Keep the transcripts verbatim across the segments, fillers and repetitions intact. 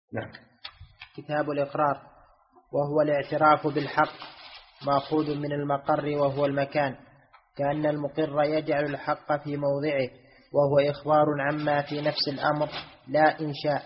نعم. كتاب الإقرار، وهو الاعتراف بالحق، مأخوذ من المقر وهو المكان، كأن المقر يجعل الحق في موضعه، وهو إخبار عما في نفس الأمر لا إنشاء.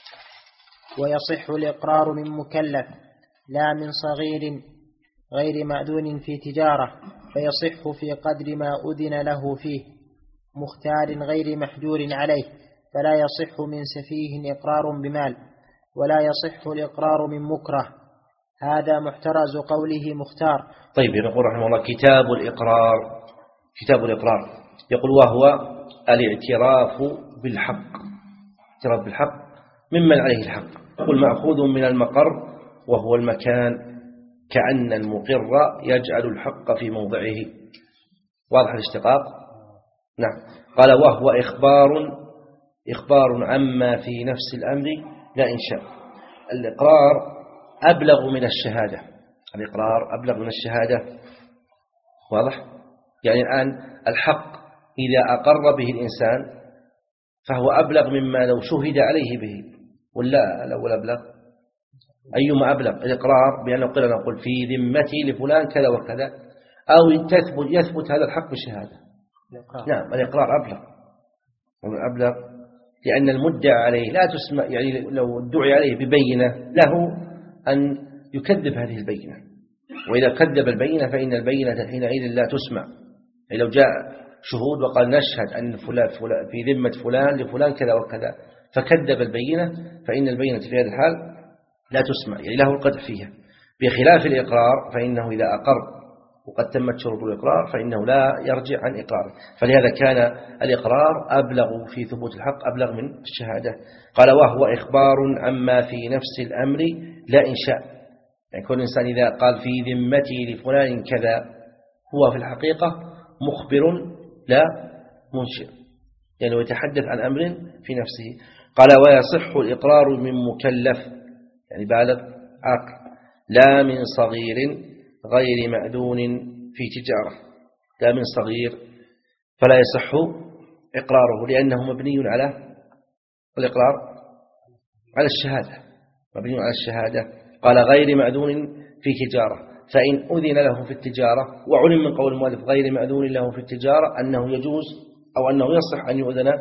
ويصح الإقرار من مكلف لا من صغير غير مأذون في تجارة، فيصح في قدر ما أذن له فيه، مختار غير محجور عليه، فلا يصح من سفيه إقرار بمال، ولا يصح الإقرار من مكره. هذا محترز قوله مختار. طيب، يقول رحمه الله كتاب الإقرار. كتاب الإقرار يقول وهو الاعتراف بالحق، اعتراف بالحق ممن عليه الحق. يقول مأخوذ من المقر وهو المكان، كأن المقر يجعل الحق في موضعه. واضح الاشتقاق؟ نعم. قال وهو إخبار إخبار عما في نفس الأمر لا إنشاء. الإقرار أبلغ من الشهادة، الإقرار أبلغ من الشهادة. واضح؟ يعني الآن الحق إذا أقر به الإنسان فهو أبلغ مما لو شهد عليه به، ولا الأول أبلغ؟ أيما أبلغ؟ الإقرار بأن نقول نقول في ذمتي لفلان كذا وكذا، أو تثبت يثبت هذا الحق بالشهادة. نعم، الإقرار أبلغ أبلغ لأن المدعى عليه لا تسمع، يعني لو ادعي عليه ببينة له أن يكذب هذه البينة، وإذا كذب البينة فإن البينة حينئذ لا تسمع. يعني لو جاء شهود وقال نشهد أن فلان في ذمة فلان لفلان كذا وكذا فكذب البينة فإن البينة في هذا الحال لا تسمع، يعني له القدح فيها. بخلاف الإقرار فإنه إذا أقر وقد تمت شروط الإقرار فإنه لا يرجع عن إقراره. فلهذا كان الإقرار أبلغ في ثبوت الحق، أبلغ من الشهادة. قال وهو إخبار عما في نفس الأمر لا إنشاء. يعني كل إنسان إذا قال في ذمتي لفلان كذا هو في الحقيقة مخبر لا منشئ، يعني يتحدث عن أمر في نفسه. قال ويصح الإقرار من مكلف، يعني بالغ عاقل، لا من صغير غير مأذون في تجارة. لا من صغير فلا يصح إقراره لأنه مبني على الإقرار على الشهادة، مبني على الشهادة. قال غير مأذون في تجارة، فإن أذن له في التجارة، وعلم من قول المؤلف غير مأذون له في التجارة أنه يجوز أو أنه يصح أن يؤذن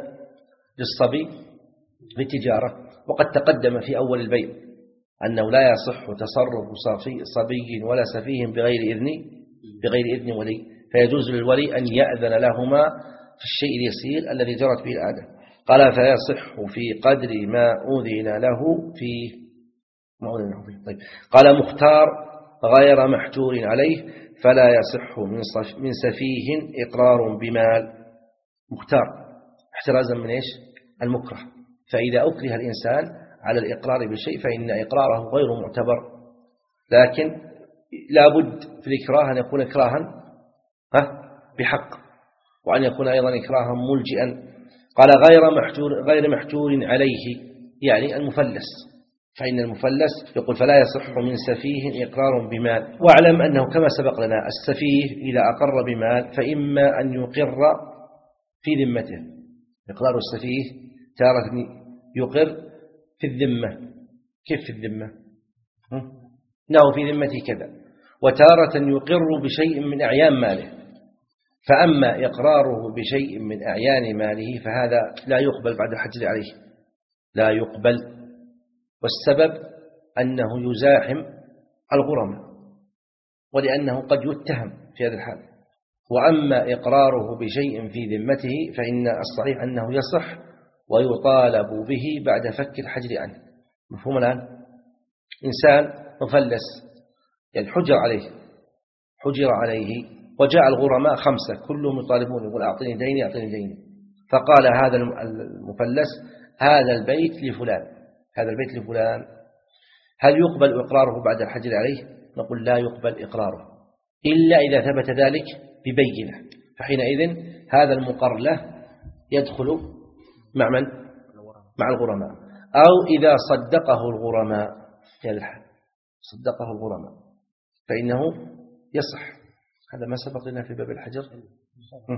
للصبي في التجارة. وقد تقدم في أول البيع أنه لا يصح تصرف صبي ولا سفيه بغير إذن بغير إذن ولي، فيجوز للولي أن يأذن لهما في الشيء اليسير الذي جرت به العادة. قال فيصح في قدر ما أذن له فيه، ما أذن له فيه. طيب. قال مختار غير محجور عليه، فلا يصح من سفيه إقرار بمال. مختار احترازا من إيش؟ المكره. فإذا أكره الإنسان على الإقرار بشيء فإن إقراره غير معتبر، لكن لابد في الإكراه أن يكون إكراها بحق، وأن يكون أيضا إكراها ملجئا. قال غير محجور غير محجور عليه، يعني المفلس، فإن المفلس يقول فلا يصح من سفيه إقرار بمال. واعلم أنه كما سبق لنا السفيه إذا أقر بمال فإما أن يقر في ذمته. إقرار السفيه تارة يقر في الذمة. كيف في الذمة؟ إنه في ذمتي كذا. وتارة يقر بشيء من أعيان ماله. فأما إقراره بشيء من أعيان ماله فهذا لا يقبل بعد الحجر عليه، لا يقبل. والسبب أنه يزاحم الغرماء، ولأنه قد يتهم في هذا الحال. وأما إقراره بشيء في ذمته فإن الصحيح أنه يصح ويطالب به بعد فك الحجر عنه. مفهوم الآن؟ إنسان مفلس، يعني حجر عليه حجر عليه وجاء الغرماء خمسة كلهم يطالبون، يقول أعطيني ديني أعطيني ديني. فقال هذا المفلس هذا البيت لفلان، هذا البيت لفلان، هل يقبل إقراره بعد الحجر عليه؟ نقول لا يقبل إقراره إلا إذا ثبت ذلك ببينة، فحينئذ هذا المقر له يدخل مع من؟ مع الغرماء. أو إذا صدقه الغرماء في هذا الحال، صدقه الغرماء فإنه يصح. هذا ما سبق لنا في باب الحجر.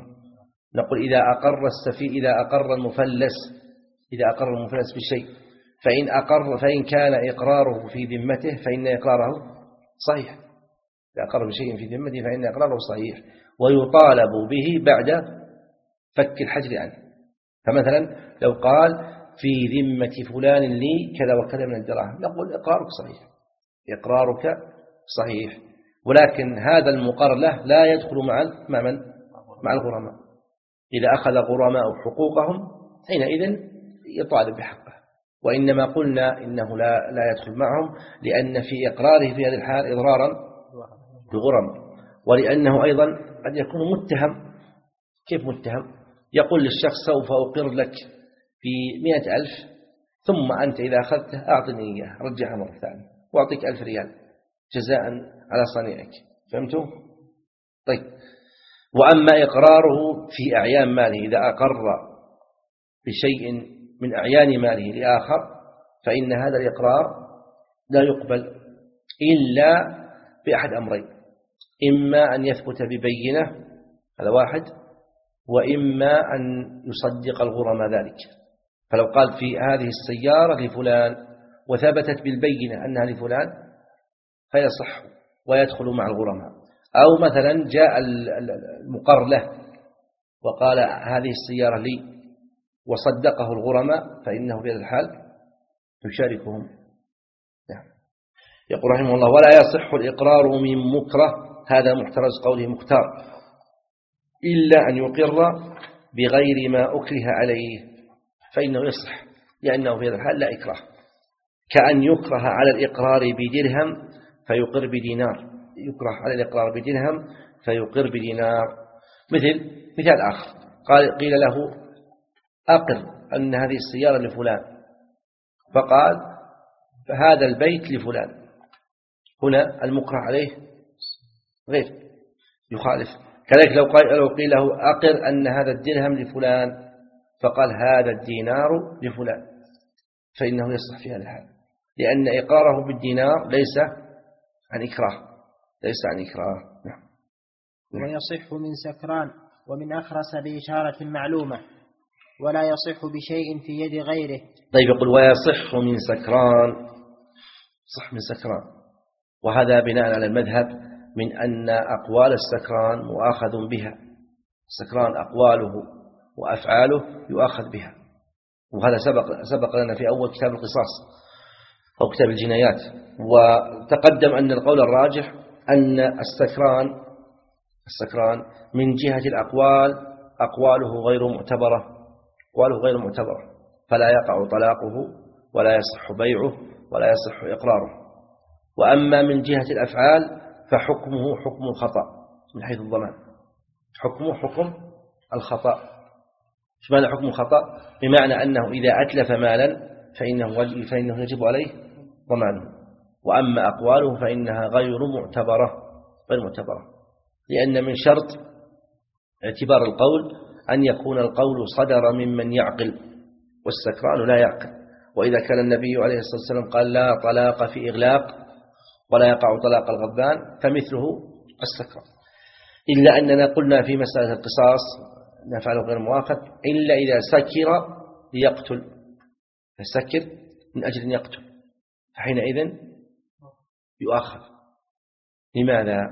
نقول إذا أقر السفي إذا أقر المفلس إذا أقر المفلس بشيء فإن أقر فإن كان إقراره في ذمته فإن إقراره صحيح، إذا أقر بشيء في ذمته فإن إقراره صحيح، ويطالب به بعد فك الحجر عنه. فمثلا لو قال في ذمة فلان لي كذا وكذا من الدراهم، نقول إقرارك صحيح، إقرارك صحيح، ولكن هذا المقر له لا يدخل مع مع من مع الغرماء. إذا أخذ غرماء حقوقهم حينئذ يطالب بحقه، وإنما قلنا إنه لا لا يدخل معهم لأن في إقراره في هذه الحال إضرارا بغرماء، ولأنه أيضا قد يكون متهم. كيف متهم؟ يقول للشخص سوف أقر لك في مئة ألف، ثم أنت إذا أخذته أعطني إياه رجعها مرة ثانية وأعطيك ألف ريال جزاء على صنيعك. فهمتوا؟ طيب. وأما إقراره في أعيان ماله، إذا أقر بشيء من أعيان ماله لآخر فإن هذا الإقرار لا يقبل إلا بأحد أمرين: إما أن يثبت ببينة، هذا واحد، وإما أن يصدق الغرماء ذلك. فلو قال في هذه السيارة لفلان وثبتت بالبينة أنها لفلان فيصح ويدخل مع الغرماء. أو مثلا جاء المقر له وقال هذه السيارة لي وصدقه الغرماء فإنه في هذا الحال يشاركهم. نعم. يقول رحمه الله: ولا يصح الإقرار من مكره، هذا محترز قوله مختار، إلا أن يقر بغير ما أكره عليه فإنه يصح، لأنه في هذا الحال لا إكراه. كأن يكره على الإقرار بدرهم فيقر بدينار، يكره على الإقرار بدرهم فيقر بدينار. مثل مثال آخر، قال قيل له أقر أن هذه السيارة لفلان، فقال هذا البيت لفلان، هنا المكره عليه غير يخالف. كذلك لو قال لو قيل له أقر أن هذا الدرهم لفلان، فقال هذا الدينار لفلان، فإنه يصح في هذا الحال، لأن إقراره بالدينار ليس عن إكراه، ليس عن إكراه. نعم. ويصح من سكران ومن أخرس بإشارة معلومة، ولا يصح بشيء في يد غيره. طيب، يقول ويصح من سكران، صح من سكران، وهذا بناء على المذهب من أن أقوال السكران مؤاخذ بها. السكران أقواله وأفعاله يؤاخذ بها، وهذا سبق سبق لنا في أول كتاب القصاص أو كتاب الجنايات. وتقدم أن القول الراجح أن السكران السكران من جهة الأقوال أقواله غير معتبرة، أقواله غير معتبرة، فلا يقع طلاقه ولا يصح بيعه ولا يصح إقراره. وأما من جهة الأفعال فحكمه حكم الخطأ من حيث الضمان، حكمه حكم الخطأ. ايش معنى حكم الخطأ؟ بمعنى أنه إذا أتلف مالا فإنه, فإنه يجب عليه ضمانه. وأما أقواله فإنها غير معتبرة غير معتبرة لأن من شرط اعتبار القول أن يكون القول صدر ممن يعقل، والسكران لا يعقل. وإذا كان النبي عليه الصلاة والسلام قال لا طلاق في إغلاق ولا يقع طلاق الغضبان فمثله السكران. إلا أننا قلنا في مسألة القصاص نفعله غير مؤاخذ إلا إذا سكر ليقتل، فسكر من أجل أن يقتل، فحينئذ يؤاخذ. لماذا؟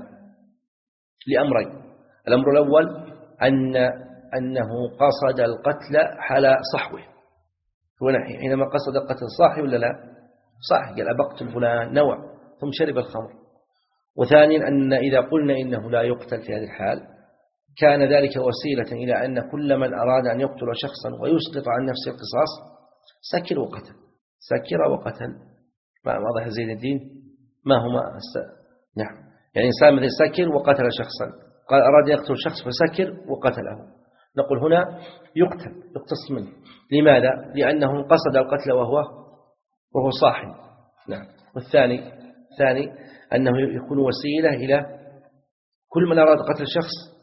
لأمرين: الأمر الأول أن أنه قصد القتل حال صحوه، هو حينما قصد القتل صاحي ولا لا؟ صاحي، قال أبقتل فلان نوع ثم شرب الخمر. وثانيا أن إذا قلنا إنه لا يقتل في هذه الحال كان ذلك وسيلة إلى أن كل من أراد أن يقتل شخصا ويسقط عن نفسه القصاص سكر وقتل، سكر وقتل. ما واضح زين الدين؟ ما هما الس... نعم، يعني إنسان مثل سكر وقتل شخصا، قال أراد يقتل شخص فسكر وقتله، نقول هنا يقتل يقتص منه. لماذا؟ لأنه قصد القتل وهو وهو صاحي. نعم. والثاني الثاني أنه يكون وسيلة إلى كل من أراد قتل شخص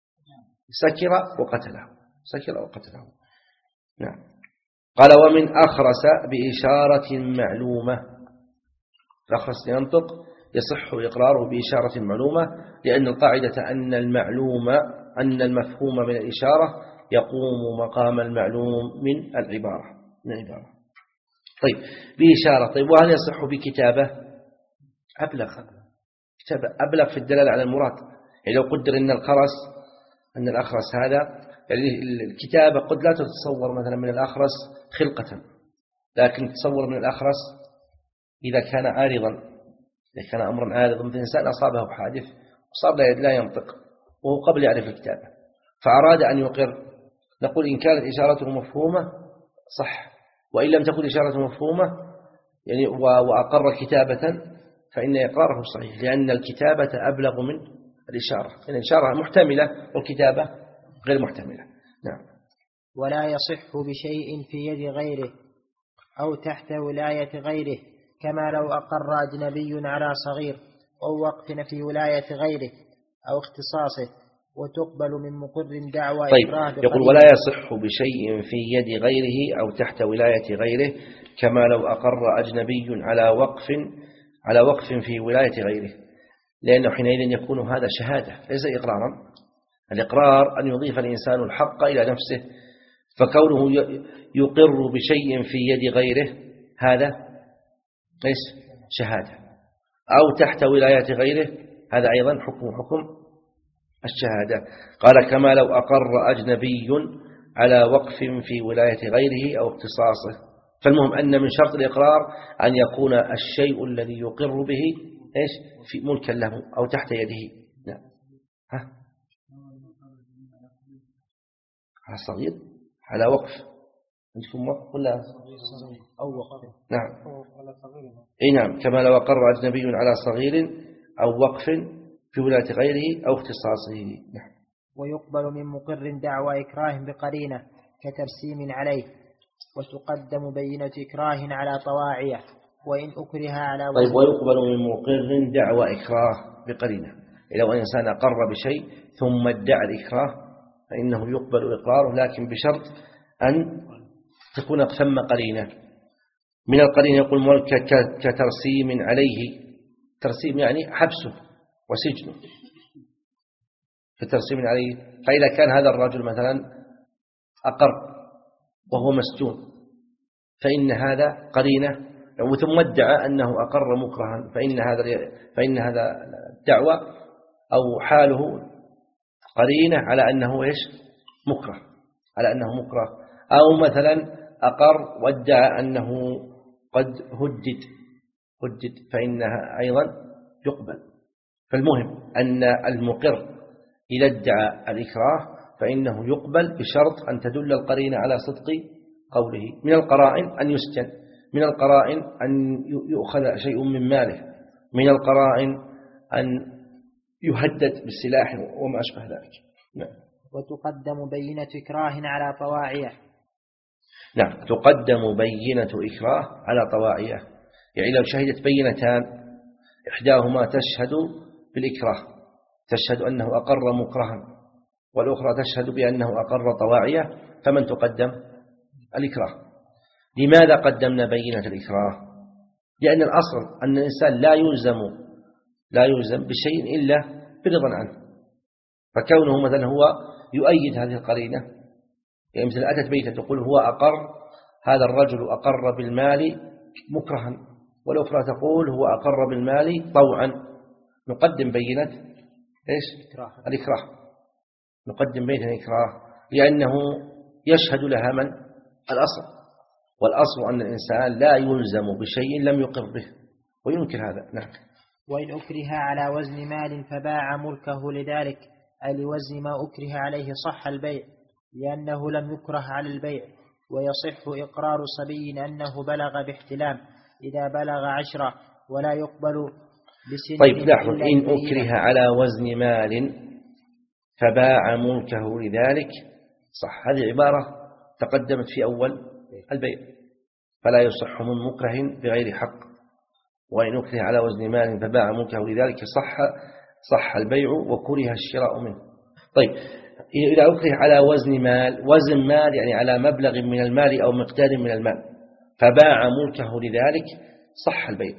سكر وقتله، سكر وقتله. نعم. قال ومن أخرس بإشارة معلومة، الأخرس ينطق يصح إقراره بإشارة معلومة، لأن القاعدة أن المعلوم أن المفهوم من الإشارة يقوم مقام المعلوم من العبارة من العبارة. طيب بإشارة. طيب وهل يصح بكتابة؟ أبلغ، كتابة أبلغ في الدلالة على المراد. يعني لو قدر أن الخرس أن الأخرس هذا، يعني الكتابة قد لا تتصور مثلا من الأخرس خلقة، لكن تصور من الأخرس إذا كان عارضا، إذا كان أمرا عارضا مثل إنسان أصابه حادث وصار لا ينطق وهو قبل يعرف الكتابة فأراد أن يقر، نقول إن كانت إشارته مفهومة صح، وإن لم تكن إشارته مفهومة يعني وأقر كتابة فإن إقراره صحيح، لأن الكتابة أبلغ من الإشارة، لأن الإشارة محتملة والكتابة غير محتملة. نعم. ولا يصح بشيء في يد غيره أو تحت ولاية غيره، كما لو أقر أجنبي على صغير أو وقف في ولاية غيره أو اختصاصه، وتقبل من مقر دعوى طيب إكراه. يقول ولا يصح بشيء في يد غيره أو تحت ولاية غيره، كما لو أقر أجنبي على وقف على وقف في ولاية غيره، لأنه حينئذ يكون هذا شهادة ليس إقرارا. الإقرار أن يضيف الإنسان الحق إلى نفسه، فكونه يقر بشيء في يد غيره هذا ليس شهادة، أو تحت ولاية غيره هذا أيضا حكم حكم الشهادة. قال كما لو أقر أجنبي على وقف في ولاية غيره أو اختصاصه. فالمهم أن من شرط الإقرار أن يكون الشيء الذي يقر به إيش في ملكا له أو تحت يده. نعم. ها على صغير على وقف عندكم وقف ولا أو وقف؟ نعم. إيه نعم. كما لو أقر أجنبي على صغير أو وقف في ولاية غيره أو اختصاصه. نعم. ويقبل من مقر دعوى إكراه بقرينة كترسيم عليه، وتقدم بينة إكراه على طواعية وإن أكره على وزن. طيب ويقبل من مقر دعوى إكراه بقرينة، لو إنسان أقر بشيء ثم ادعى الإكراه فإنه يقبل إقراره، لكن بشرط أن تكون ثم قرينة. من القرينة يقول مولك كترسيم عليه، ترسيم يعني حبسه وسجنه، كترسيم عليه. فإذا كان هذا الرجل مثلا أقر وهو مسجون فإن هذا قرينة، ثم ادعى أنه أقر مكرها فإن هذا فإن هذا الدعوة أو حاله قرينة على أنه إيش مكره، على أنه مكره. أو مثلا أقر وادعى أنه قد هدد هدد فإنها أيضا يقبل. فالمهم أن المقر إذا ادعى الإكراه فإنه يقبل بشرط أن تدل القرينة على صدق قوله. من القرائن أن يسجن، من القرائن أن يؤخذ شيء من ماله، من القرائن أن يهدد بالسلاح وما أشبه ذلك. نعم. وتقدم بينة إكراه على طواعية. نعم. تقدم بينة إكراه على طواعية، يعني لو شهدت بينتان إحداهما تشهد بالإكراه، تشهد أنه أقر مكرها، والأخرى تشهد بأنه أقر طواعية، فمن تقدم؟ الإكراه. لماذا قدمنا بينة الإكراه؟ لأن الأصل أن الإنسان لا يلزم لا يلزم بشيء إلا برضا عنه، فكونه مثلا هو يؤيد هذه القرينة، يعني مثل أتت بيته تقول هو أقر، هذا الرجل أقر بالمال مكرها، والأخرى تقول هو أقر بالمال طوعا، نقدم بينة إيش؟ الإكراه. نقدم بينة الإكراه لأنه يشهد لها من؟ الأصل، والأصل أن الإنسان لا يلزم بشيء لم يقر به وينكر هذا. نعم. وإن أكره على وزن مال فباع ملكه لذلك، أي لوزن ما أكره عليه، صح البيع لأنه لم يكره على البيع. ويصح إقرار صبي أنه بلغ باحتلام إذا بلغ عشرة، ولا يقبل بسن. طيب لاحظوا، إن أكره على وزن مال فباع ملكه لذلك، صح. هذه عبارة تقدمت في أول البيع، فلا يصح من مكره بغير حق. وإن أكره على وزن مال فباع ملكه لذلك صح صح البيع وكره الشراء منه. طيب إذا أكره على وزن مال، وزن مال يعني على مبلغ من المال أو مقدار من المال، فباع ملكه لذلك صح البيع،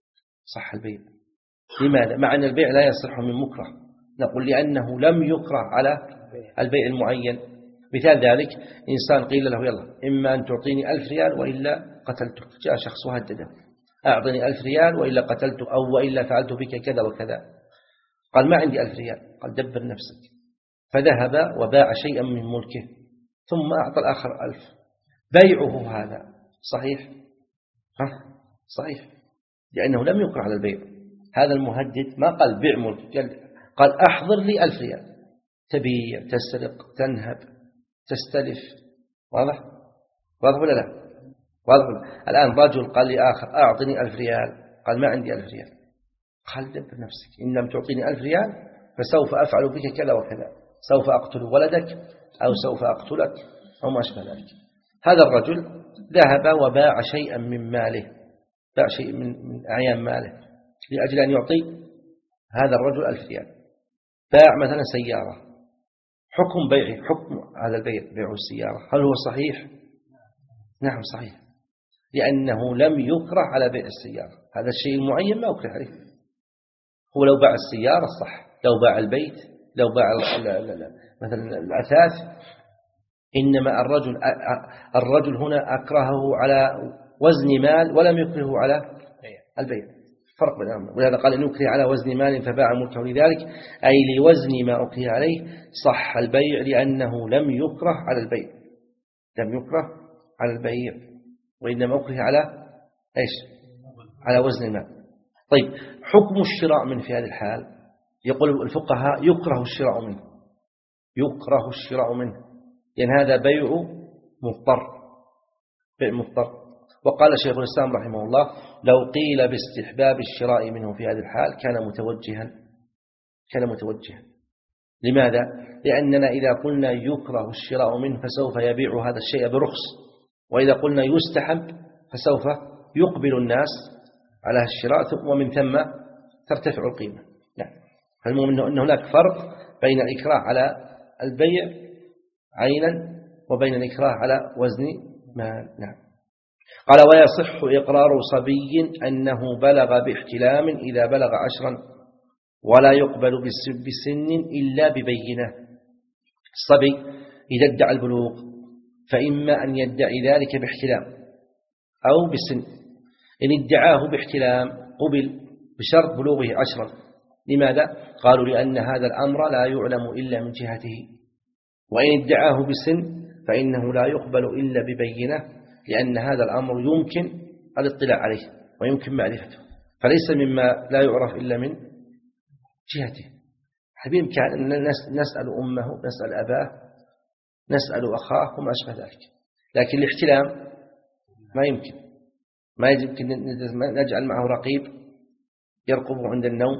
صح البيع. لماذا؟ مع أن البيع لا يصح من مكره، نقول لأنه لم يكره على البيع المعين، مثال ذلك إنسان قيل له يلا إما أن تعطيني ألف ريال وإلا قتلتك، جاء شخص وهدده أعطني ألف ريال وإلا قتلتك أو وإلا فعلت بك كذا وكذا، قال ما عندي ألف ريال، قال دبر نفسك، فذهب وباع شيئا من ملكه ثم أعطى الآخر ألف. بيعه هذا صحيح؟ ها؟ صحيح، لأنه لم يكره على البيع. هذا المهدد ما قال بيع ملك، قال أحضر لي ألف ريال، تبيع تسرق تنهب تستلف. واضح؟ واضح ولا لا؟ واضح ولا؟ الآن رجل قال لي آخر أعطني ألف ريال، قال ما عندي ألف ريال، قال دبر نفسك، إن لم تعطيني ألف ريال فسوف أفعل بك كذا وكذا، سوف أقتل ولدك أو سوف أقتلك أو ما أشبه ذلك. هذا الرجل ذهب وباع شيئا من ماله، باع شيء من من أعيان ماله لأجل أن يعطي هذا الرجل ألف ريال. باع مثلا سيارة، حكم بيعه حكم هذا البيع بيع السيارة هل هو صحيح؟ نعم صحيح، لأنه لم يكره على بيع السيارة، هذا الشيء المعين ما أكره عليه. هو لو باع السيارة صح، لو باع البيت، لو باع مثلا الأثاث، إنما الرجل الرجل هنا أكرهه على وزن مال ولم يكرهه على البيع، فرق بين الأمر. ولهذا قال إن يكره على وزن مال فباع ملكه لذلك، أي لوزن ما أكره عليه صح البيع، لأنه لم يكره على البيع، لم يكره على البيع وإنما أكره على إيش؟ على وزن المال. طيب حكم الشراء منه في هذه الحال، يقول الفقهاء يكره الشراء منه، يكره الشراء منه لأن هذا بيع مضطر، بيع مضطر. وقال شيخ الإسلام رحمه الله لو قيل باستحباب الشراء منه في هذه الحال كان متوجها، كان متوجها. لماذا؟ لأننا إذا قلنا يكره الشراء منه فسوف يبيع هذا الشيء برخص، وإذا قلنا يستحب فسوف يقبل الناس على الشراء ومن ثم ترتفع القيمة. نعم. فالمهم أن هناك فرق بين الإكراه على البيع عينا وبين الإكراه على وزن مال. نعم. قال ويصح إقرار صبي أنه بلغ باحتلام إذا بلغ عشرا ولا يقبل بسن إلا ببينة. الصبي إذا ادعى البلوغ فإما أن يدعي ذلك باحتلام أو بسن. إن ادعاه باحتلام قبل بشرط بلوغه عشرا. لماذا؟ قالوا لأن هذا الأمر لا يعلم إلا من جهته. وإن ادعاه بسن فإنه لا يقبل إلا ببينة، لأن هذا الأمر يمكن الاطلاع عليه ويمكن معرفته، فليس مما لا يعرف إلا من جهته. حبيب كان نسأل أمه، نسأل أباه، نسأل أخاه وما أشبه ذلك. لكن الاحتلام ما يمكن، ما يمكن نجعل معه رقيب يرقبه عند النوم،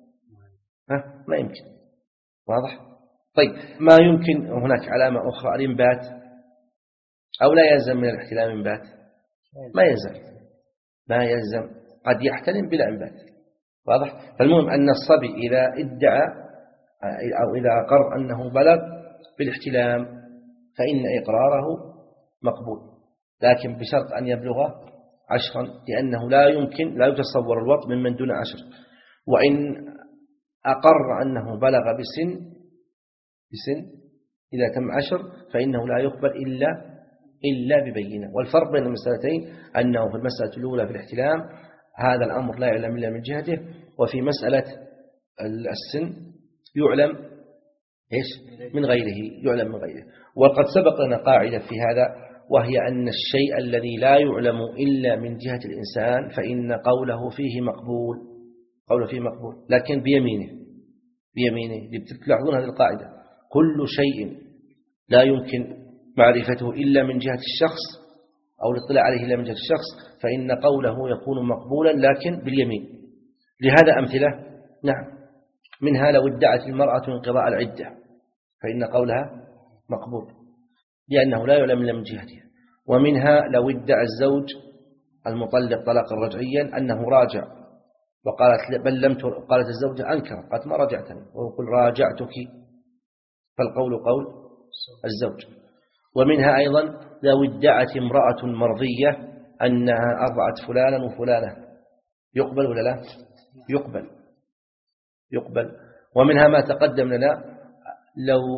ها ما يمكن. واضح؟ طيب ما يمكن هناك علامة أخرى الإنبات، أو لا يلزم من الاحتلام إنبات؟ ما يلزم، ما يلزم، قد يحتلم بلا إنبات. واضح؟ فالمهم أن الصبي إذا ادعى أو إذا أقر أنه بلغ بالاحتلام فإن إقراره مقبول، لكن بشرط أن يبلغ عشرا، لأنه لا يمكن لا يتصور الوط ممن دون عشر. وإن أقر أنه بلغ بسن بسن إذا تم عشر فإنه لا يقبل إلا إلا ببينة. والفرق بين المسألتين أنه في المسألة الأولى في الاحتلام هذا الأمر لا يعلم إلا من جهته، وفي مسألة السن يعلم إيش من غيره، يعلم من غيره. وقد سبق لنا قاعدة في هذا، وهي أن الشيء الذي لا يعلم إلا من جهة الإنسان فإن قوله فيه مقبول، قوله فيه مقبول، لكن بيمينه، بيمينه. تلاحظون هذه القاعدة، كل شيء لا يمكن معرفته إلا من جهة الشخص أو الاطلاع عليه إلا من جهة الشخص فإن قوله يكون مقبولا لكن باليمين. لهذا أمثلة، نعم، منها لو ادعت المرأة انقضاء العدة فإن قولها مقبول لأنه لا يعلم إلا من جهته. ومنها لو ادعى الزوج المطلق طلاقا رجعيا أنه راجع وقالت بل لم تر... قالت الزوجة أنكر، قالت ما رجعتني، ويقول راجعتك، فالقول قول الزوج. ومنها أيضا لو ادعت امرأة مرضية أنها أرضعت فلانا وفلانة، يقبل ولا لا؟ يقبل، يقبل. ومنها ما تقدم لنا لو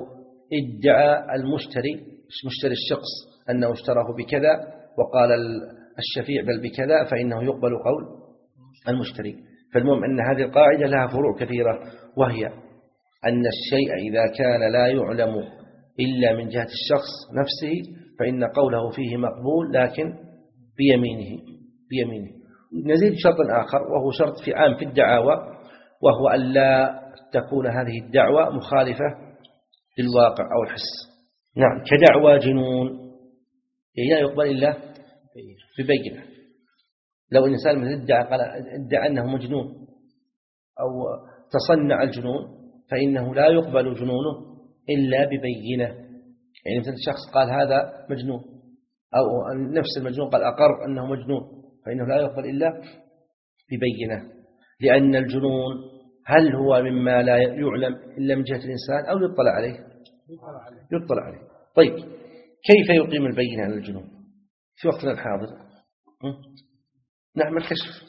ادعى المشتري مشتري الشخص أنه اشتراه بكذا وقال الشفيع بل بكذا، فإنه يقبل قول المشتري. فالمهم أن هذه القاعدة لها فروع كثيرة، وهي أن الشيء إذا كان لا يعلم إلا من جهة الشخص نفسه فإن قوله فيه مقبول، لكن بيمينه بيمينه نزيد شرط آخر، وهو شرط في عام في الدعاوى، وهو أن لا تكون هذه الدعوة مخالفة للواقع أو الحس. نعم، كدعوى جنون لا يقبل إلا ببينة. لو الإنسان مثل ادعى قال ادعى أنه مجنون أو تصنع الجنون فإنه لا يقبل جنونه إلا ببينة. يعني مثل الشخص قال هذا مجنون، أو نفس المجنون قال أقر أنه مجنون، فإنه لا يقبل إلا ببينة، لأن الجنون هل هو مما لا يعلم إلا من جهة الإنسان أو يطلع عليه؟ يطلع عليه. طيب كيف يقيم البينة على الجنون في وقتنا الحاضر؟ نعم الكشف،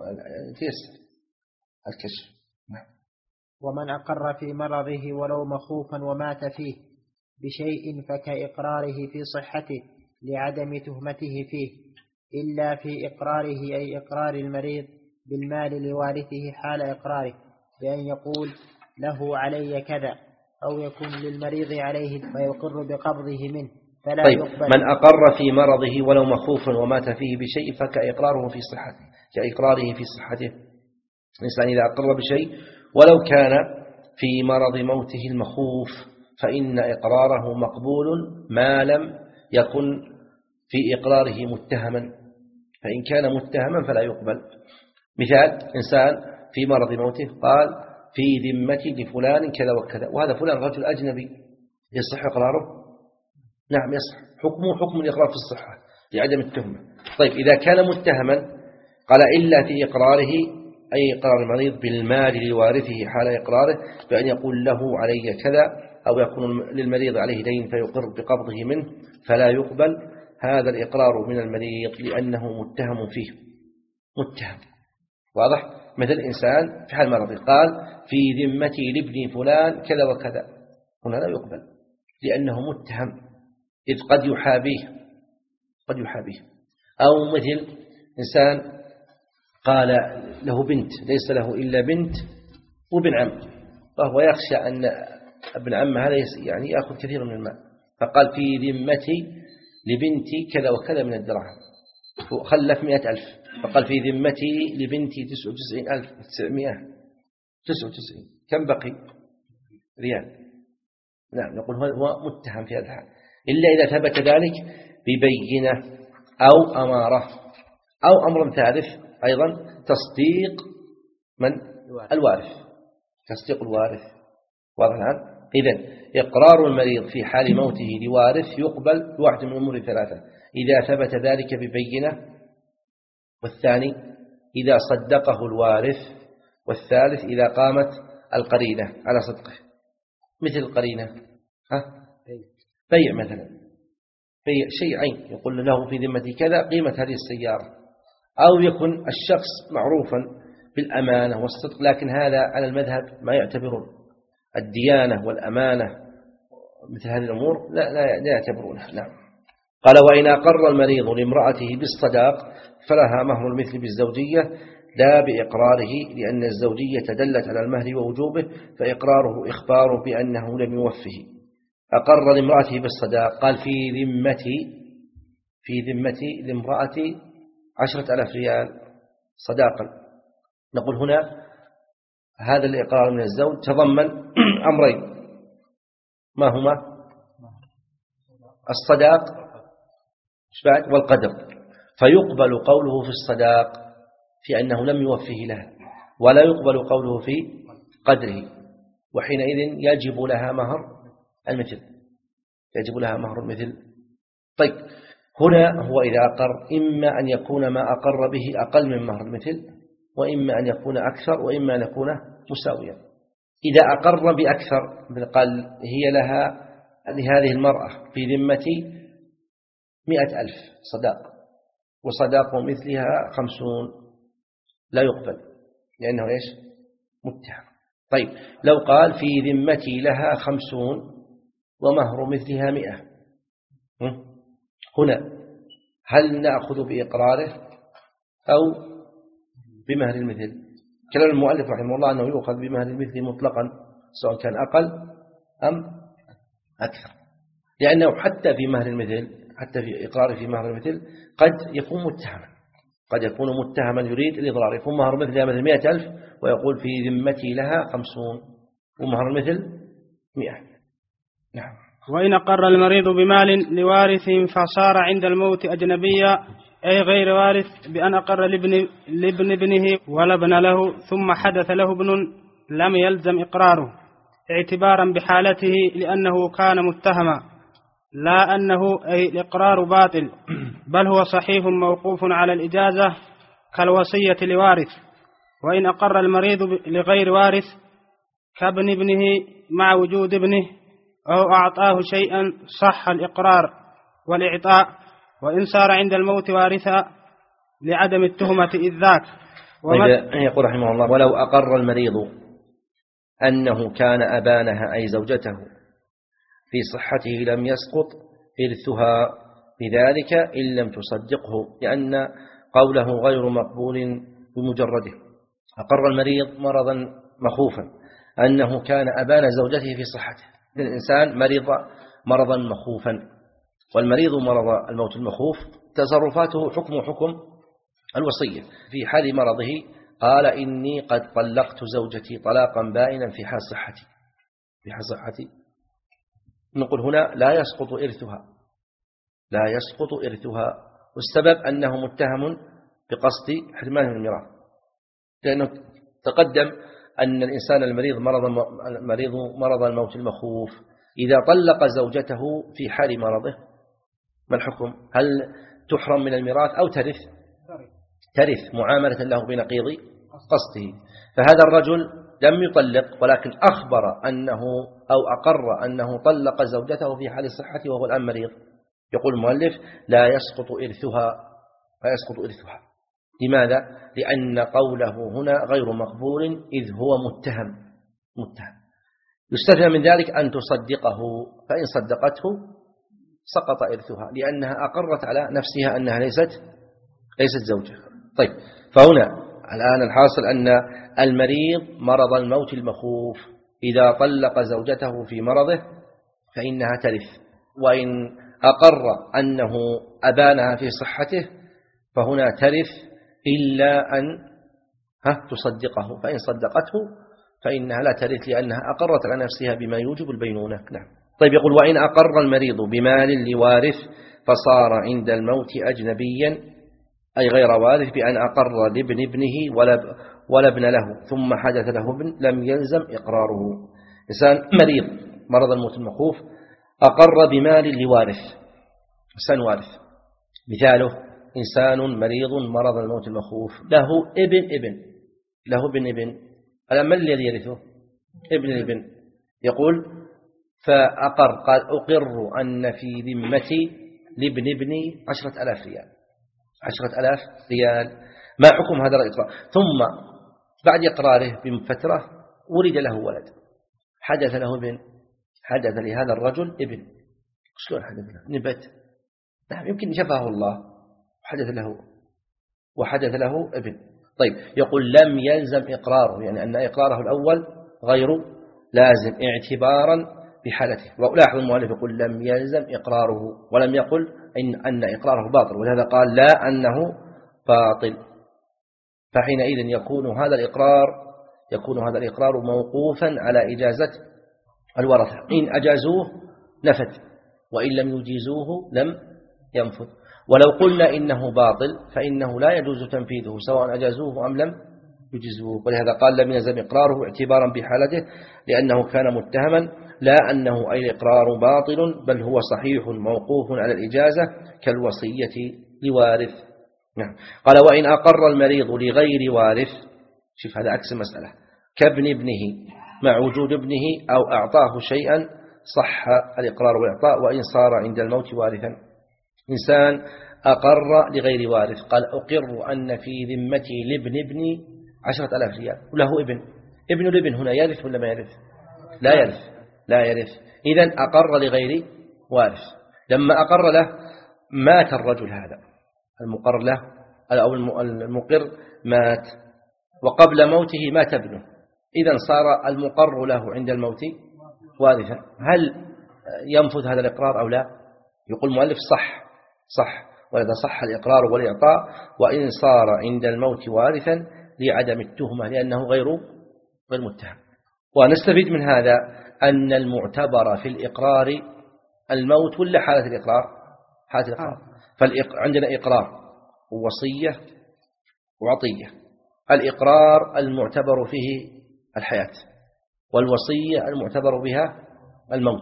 تيسر الكشف. نعم. ومن أقر في مرضه ولو مخوفا ومات فيه بشيء فكإقراره في صحته لعدم تهمته فيه، إلا في إقراره أي إقرار المريض بالمال لوارثه حال إقراره بأن يقول له علي كذا، أو يكون للمريض عليه فيقر بقبضه منه فلا طيب يقبل. من أقر في مرضه ولو مخوفا ومات فيه بشيء فكإقراره في صحته، كإقراره في صحته. الإنسان إذا أقر بشيء ولو كان في مرض موته المخوف فإن إقراره مقبول ما لم يكن في إقراره متهما، فإن كان متهما فلا يقبل. مثال: إنسان في مرض موته قال في ذمتي لفلان كذا وكذا، وهذا فلان رجل أجنبي، يصح إقراره؟ نعم يصح، حكمه حكم الإقرار في الصحة لعدم التهمة. طيب إذا كان متهما قال إلا في إقراره أي إقرار المريض بالمال لوارثه حال إقراره بأن يقول له علي كذا، أو يكون للمريض عليه دين فيقر بقبضه منه فلا يقبل هذا الإقرار من المريض لأنه متهم فيه، متهم واضح. مثل إنسان في حال مرضه قال في ذمتي لابني فلان كذا وكذا، هنا لا يقبل لأنه متهم، إذ قد يحابيه قد يحابيه. أو مثل إنسان قال له بنت ليس له إلا بنت وابن عم، فهو يخشى أن ابن عم هذا يعني يأخذ كثير من المال، فقال في ذمتي لبنتي كذا وكذا من الدراهم، وخلف مئة ألف، فقال في ذمتي لبنتي تسعة وتسعين ألف تسعمائة تسعة وتسعين، كم بقي؟ ريال. نعم نقول هو متهم في هذا الحال، إلا إذا ثبت ذلك ببينة أو أمارة أو أمر ثالث أيضا تصديق من؟ الوارث، تصديق الوارث. واضح الآن؟ إذن إقرار المريض في حال موته لوارث يقبل بواحد من الأمور الثلاثة: إذا ثبت ذلك ببينة، والثاني إذا صدقه الوارث، والثالث إذا قامت القرينة على صدقه. مثل القرينة ها؟ بيع مثلا، بيع شيء عين يقول له في ذمتي كذا قيمة هذه السيارة، أو يكون الشخص معروفا بالأمانة والصدق، لكن هذا على المذهب ما يعتبرون الديانة والأمانة مثل هذه الأمور لا, لا, لا يعتبرونها. نعم. قال وإن أقر المريض لامرأته بالصداق فلها مهر المثل بالزوجية لا بإقراره، لأن الزوجية دلت على المهر ووجوبه، فإقراره إخباره بأنه لم يوفه. أقر لامرأته بالصداق قال في ذمتي في ذمتي لامرأتي عشرة ألاف ريال صداقا، نقول هنا هذا الإقرار من الزوج تضمن أمرين، ما هما؟ الصداق والقدر، فيقبل قوله في الصداق في أنه لم يوفه لها، ولا يقبل قوله في قدره، وحينئذ يجب لها مهر المثل، يجب لها مهر المثل. طيب هنا هو إذا أقر إما أن يكون ما أقر به أقل من مهر المثل، وإما أن يكون أكثر، وإما أن يكون مساويا. إذا أقر بأكثر قال هي لها لهذه المرأة في ذمتي مئة ألف صداق، وصداق مثلها خمسون، لا يقبل لأنه إيش؟ متهم. طيب لو قال في ذمتي لها خمسون ومهر مثلها مئة. هنا هل نأخذ بإقراره أو بمهر المثل؟ كلام المؤلف رحمه الله أنه يؤخذ بمهر المثل مطلقا سواء كان أقل أم أكثر، لأنه حتى في مهر المثل، حتى في إقراره في مهر المثل قد يكون متهما، قد يكون متهما يريد الإضرار، يكون مهر مثل مثل مئة ألف ويقول في ذمتي لها خمسون ومهر المثل مئة. نعم. وإن أقر المريض بمال لوارث فصار عند الموت أجنبيا أي غير وارث بأن أقر لابن, لابن ابنه ولا ابن له ثم حدث له ابن لم يلزم إقراره اعتبارا بحالته لأنه كان متهما، لا أنه أي الإقرار باطل، بل هو صحيح موقوف على الإجازة كالوصية لوارث. وإن أقر المريض لغير وارث كابن ابنه مع وجود ابنه أو أعطاه شيئا صح الإقرار والإعطاء، وإن صار عند الموت وارثا لعدم التهمة إذ ذاك. يقول رحمه الله: ولو أقر المريض أنه كان أبانها أي زوجته في صحته لم يسقط إرثها بذلك إن لم تصدقه، لأن قوله غير مقبول بمجرده. أقر المريض مرضا مخوفا أنه كان أبان زوجته في صحته. الإنسان مريض مرضا مخوفا، والمريض مرض الموت المخوف تصرفاته حكم حكم الوصية. في حال مرضه قال: إني قد طلقت زوجتي طلاقا بائنا في حال صحتي، في حال صحتي نقول هنا لا يسقط إرثها، لا يسقط إرثها، والسبب أنه متهم بقصد حرمان الميراث، لأنه تقدم أن الإنسان المريض مرض المريض مرض الموت المخوف إذا طلق زوجته في حال مرضه ما الحكم؟ هل تحرم من الميراث أو ترث؟ ترث معاملة له بنقيض قصده. فهذا الرجل لم يطلق ولكن أخبر أنه أو أقر أنه طلق زوجته في حال صحته وهو الآن مريض. يقول المؤلف: لا يسقط إرثها، لا يسقط إرثها. لماذا؟ لأن قوله هنا غير مقبول إذ هو متهم متهم يستثنى من ذلك أن تصدقه، فإن صدقته سقط إرثها لأنها أقرت على نفسها أنها ليست ليست زوجة. طيب، فهنا الآن الحاصل أن المريض مرض الموت المخوف إذا طلق زوجته في مرضه فإنها ترث، وإن أقر أنه أبانها في صحته فهنا ترث إلا أن ها تصدقه، فإن صدقته فإنها لا ترث لأنها أقرت على نفسها بما يوجب البينونة. نعم. طيب، يقول: وإن أقر المريض بمال لوارث فصار عند الموت أجنبيا أي غير وارث بأن أقر لابن ابنه ولا ولا ابن له ثم حدث له ابن لم يلزم إقراره. إنسان مريض مرض الموت المخوف أقر بمال لوارث، إنسان وارث، مثاله إنسان مريض مرض الموت المخوف له ابن ابن له ابن ابن الآن من الذي يرثه؟ ابن الابن. يقول: فأقر قال: أقر أن في ذمتي لابن ابني عشرة ألاف ريال، عشرة ألاف ريال. ما حكم هذا الإقرار؟ ثم بعد إقراره بفترة ولد له ولد، حدث له ابن، حدث لهذا الرجل ابن. شلون حدث له؟ نبت. نعم، يمكن شفاه الله وحدث له وحدث له ابن. طيب، يقول: لم يلزم إقراره، يعني أن إقراره الأول غير لازم اعتبارا بحالته. ولاحظ المؤلف يقول: لم يلزم إقراره، ولم يقل إن أن إقراره باطل، ولهذا قال: لا أنه باطل. فحينئذ يكون هذا الإقرار يكون هذا الإقرار موقوفا على إجازة الورثة، إن أجازوه نفذ، وإن لم يجيزوه لم ينفذ. ولو قلنا إنه باطل فإنه لا يجوز تنفيذه سواء أجازوه أم لم يجزوه، ولهذا قال: لم يلزم إقراره اعتبارا بحالته لأنه كان متهما، لا أنه أي الإقرار باطل بل هو صحيح موقوف على الإجازة كالوصية لوارث. نعم. قال: وإن أقر المريض لغير وارث، شوف هذا عكس المسألة، كابن ابنه مع وجود ابنه أو أعطاه شيئا صح الإقرار والإعطاء وإن صار عند الموت وارثا. إنسان أقر لغير وارث قال: أقر أن في ذمتي لابن ابني عشرة ألاف ريال وله ابن، ابن الابن هنا يرث ولا ما يرث؟ لا يرث، لا يرث. إذن أقر لغير وارث. لما أقر له مات الرجل هذا المقر له أو المقر مات، وقبل موته مات ابنه، إذن صار المقر له عند الموت وارثا. هل ينفذ هذا الإقرار أو لا؟ يقول المؤلف صح صح، وإذا صح الإقرار والإعطاء، وإن صار عند الموت وارثا لعدم التهمة لأنه غير غير متهم. ونستفيد من هذا أن المعتبر في الإقرار الموت ولا حالة الإقرار؟ حالة الإقرار. فعندنا إقرار ووصية وعطية. الإقرار المعتبر فيه الحياة، والوصية المعتبر بها الموت.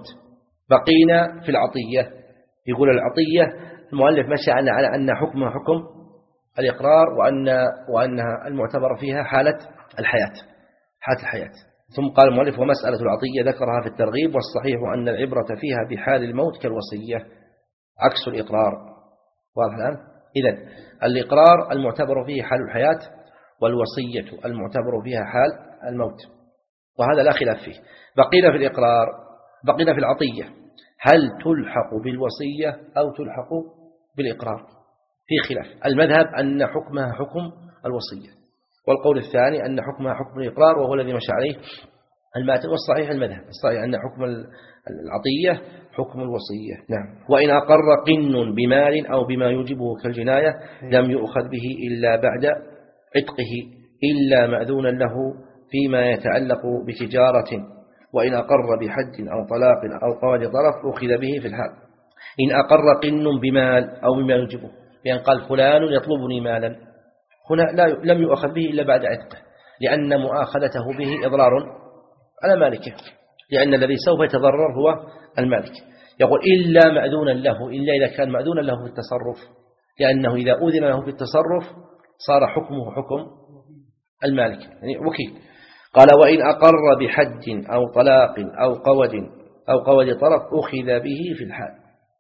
بقينا في العطية. يقول العطية المؤلف مشى على أن حكمها حكم الإقرار، وأن وأنها المعتبر فيها حالة الحياة حالة الحياة. ثم قال المؤلف ومسألة العطية ذكرها في الترغيب، والصحيح أن العبرة فيها بحال الموت كالوصية عكس الإقرار. واضح الآن؟ إذن الإقرار المعتبر فيه حال الحياة، والوصية المعتبر فيها حال الموت، وهذا لا خلاف فيه. بقينا في الإقرار، بقينا في العطية، هل تلحق بالوصية أو تلحق بالإقرار؟ في خلاف. المذهب أن حكمها حكم الوصية، والقول الثاني أن حكمها حكم الإقرار، وهو الذي مشى عليه الماتن. والصحيح المذهب الصحيح أن حكم العطية حكم الوصية. نعم. وإن أقر قن بمال أو بما يوجبه كالجناية لم يؤخذ به إلا بعد عتقه، إلا مأذونا له فيما يتعلق بتجارة. وإن أقر بحد أو طلاق أو قول طرف أخذ به في الحال. إن أقر قن بمال أو بما يوجبه، لأن قال فلان يطلبني مالا، هنا لا لم يؤخذ به إلا بعد عتقه، لأن مؤاخذته به إضرار على مالكه، لأن الذي سوف يتضرر هو المالك. يقول إلا مأذونا له، إلا إذا كان مأذونا له في التصرف، لأنه إذا أذن له في التصرف صار حكمه حكم المالك، يعني وكيل. قال وإن أقر بحد أو طلاق أو قود أو قود طرف أخذ به في الحال.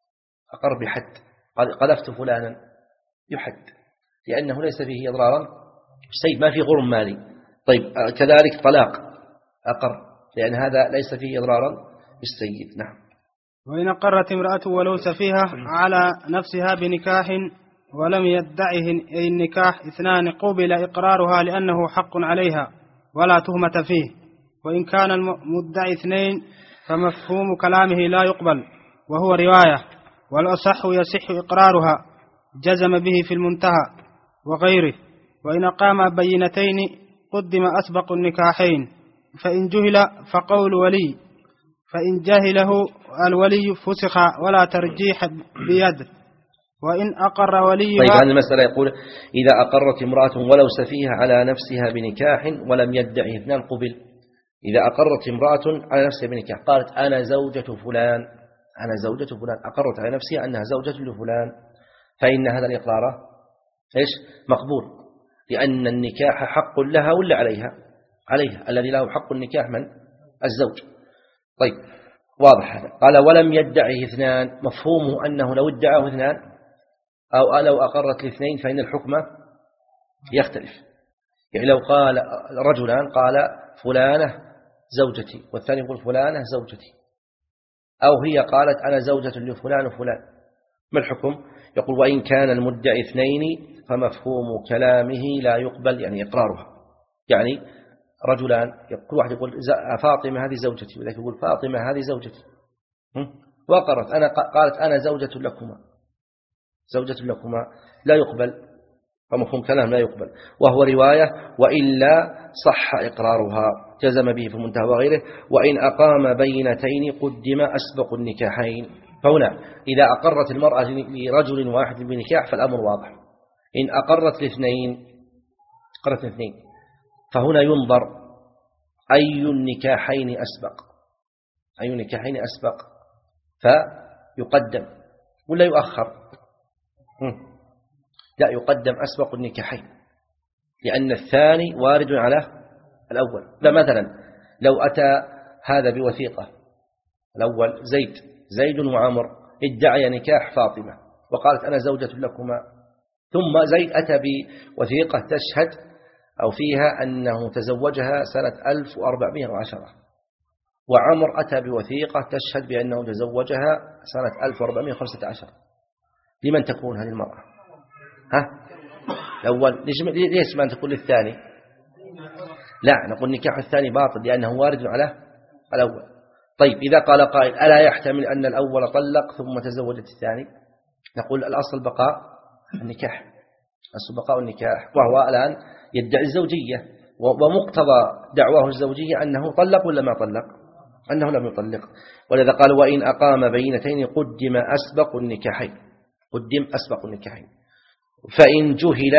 أقر بحد، قذفت فلانا، يحد، لأنه ليس فيه إضرارا السيد، ما فيه غرم مالي. طيب كذلك طلاق أقر، لأن هذا ليس فيه إضرارا بالسيد. نعم. وإن أقرت امرأة ولو سفيها على نفسها بنكاح ولم يدعه النكاح اثنان قبل إقرارها لأنه حق عليها ولا تهمة فيه. وإن كان المدعي اثنين فمفهوم كلامه لا يقبل، وهو رواية، والأصح يصح إقرارها، جزم به في المنتهى وغيره. وإن أقام بينتين قدم أسبق النكاحين، فإن جهل فقول ولي، فإن جهله الولي فسخ ولا ترجيح بيد. وإن أقر وليها. طيب هذه المسألة يقول إذا أقرت امرأة ولو سفيها على نفسها بنكاح ولم يدعه اثنان قبل. إذا أقرت امرأة على نفسها بنكاح، قالت أنا زوجة فلان، أنا زوجة فلان، أقرت على نفسها أنها زوجة لفلان، فإن هذا الإقرار إيش؟ مقبول، لأن النكاح حق لها ولا عليها؟ عليها. الذي له حق النكاح من؟ الزوج. طيب واضح هذا. قال ولم يدعه اثنان، مفهومه أنه لو ادعاه اثنان أو لو أقرت الاثنين فإن الحكم يختلف. يعني لو قال رجلان قال فلانة زوجتي، والثاني يقول فلانة زوجتي، أو هي قالت أنا زوجة لفلان وفلان، ما الحكم؟ يقول وإن كان المدعي اثنين فمفهوم كلامه لا يقبل، يعني إقرارها. يعني رجلان كل واحد يقول فاطمة هذه زوجتي، وذاك يقول فاطمة هذه زوجتي، وقرت أنا قالت أنا زوجة لكما، زوجة لكما، لا يقبل، فمفهوم كلام لا يقبل، وهو رواية. وإلا صح إقرارها، جزم به في المنتهى وغيره. وإن أقام بينتين قدم أسبق النكاحين. فهنا إذا أقرت المرأة لرجل واحد بنكاح فالأمر واضح. إن أقرت الاثنين أقرت الاثنين فهنا ينظر أي النكاحين أسبق، أي النكاحين أسبق فيقدم ولا يؤخر؟ لا، يقدم أسبق النكاحين، لأن الثاني وارد على الأول. فمثلا لو أتى هذا بوثيقة، الأول زيد زيد وعمر ادعي نكاح فاطمة وقالت أنا زوجة لكما، ثم زيد أتى بوثيقة تشهد أو فيها أنه تزوجها سنة ألف وأربعمائة وعشرة، وعمر أتى بوثيقة تشهد بأنه تزوجها سنة ألف وأربعمائة وخمسة عشر، لمن تكون هذه المرأة؟ ها؟ الأول ليش ما تكون للثاني؟ لا، نقول نكاح الثاني باطل لأنه وارد على الأول. طيب إذا قال قائل ألا يحتمل أن الأول طلق ثم تزوجت الثاني؟ نقول الأصل بقاء النكاح، أصل بقاء النكاح، وهو الآن يدعي الزوجية، ومقتضى دعواه الزوجية أنه طلق ولا ما طلق؟ أنه لم يطلق. ولذا قال وإن أقام بينتين قدم أسبق النكاحين، قدم أسبق النكاحين. فإن جهل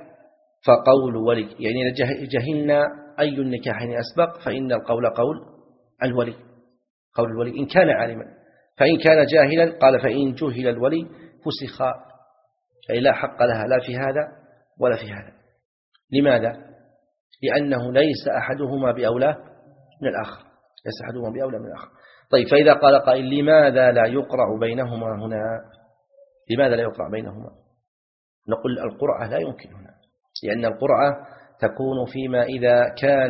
فقول ولي، يعني جهلنا أي النكاحين أسبق فإن القول قول الولي، قول الولي إن كان عالما. فإن كان جاهلا قال فإن جهل الولي فسخ، أي لا حق لها لا في هذا ولا في هذا. لماذا؟ لأنه ليس أحدهما بأولى من الآخر، ليس أحدهما بأولى من الآخر. طيب فإذا قال قائل لماذا لا يقرع بينهما هنا؟ لماذا لا يقرع بينهما؟ نقول القرعة لا يمكن هنا، لأن القرعة تكون فيما إذا كان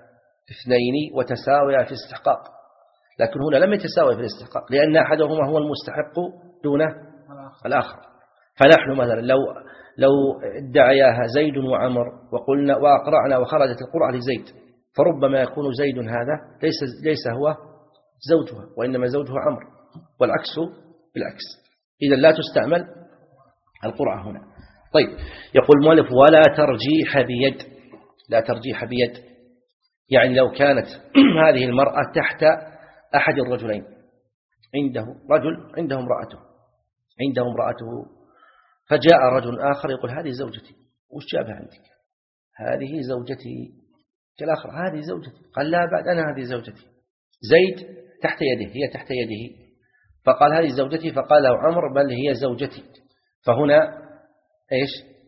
اثنين وتساويا في الاستحقاق، لكن هنا لم يتساوي في الاستحقاق لأن أحدهما هو المستحق دون الآخر. فنحن مثلا لو لو ادعياها زيد وعمر وقلنا وأقرعنا وخرجت القرعة لزيد، فربما يكون زيد هذا ليس ليس هو زوجها وإنما زوجها عمر، والعكس بالعكس. إذا لا تستعمل القرعة هنا. طيب يقول المؤلف ولا ترجيح بيد، لا ترجيح بيد، يعني لو كانت هذه المرأة تحت أحد الرجلين، عنده رجل عنده امرأته عنده امرأته فجاء رجل آخر يقول هذه زوجتي، وش جابها عندك؟ هذه زوجتي. قال الآخر هذه زوجتي، قال لا بعد أنا هذه زوجتي. زيد تحت يده، هي تحت يده، فقال هذه زوجتي، فقال له عمر بل هي زوجتي. فهنا إيش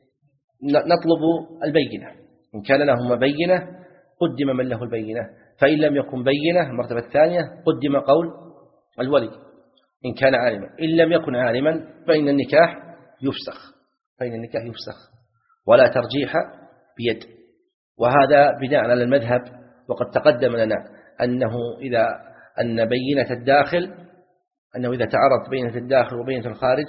نطلب البينة، إن كان لهما بينة قدم من له البينة، فإن لم يكن بينة المرتبة الثانية قدم قول الولي إن كان عالما، إن لم يكن عالما فإن النكاح يفسخ، فإن النكاح يفسخ. ولا ترجيح بيد، وهذا بناء على المذهب. وقد تقدم لنا أنه إذا أن بينة الداخل أنه إذا تعرضت بينة الداخل وبينة الخارج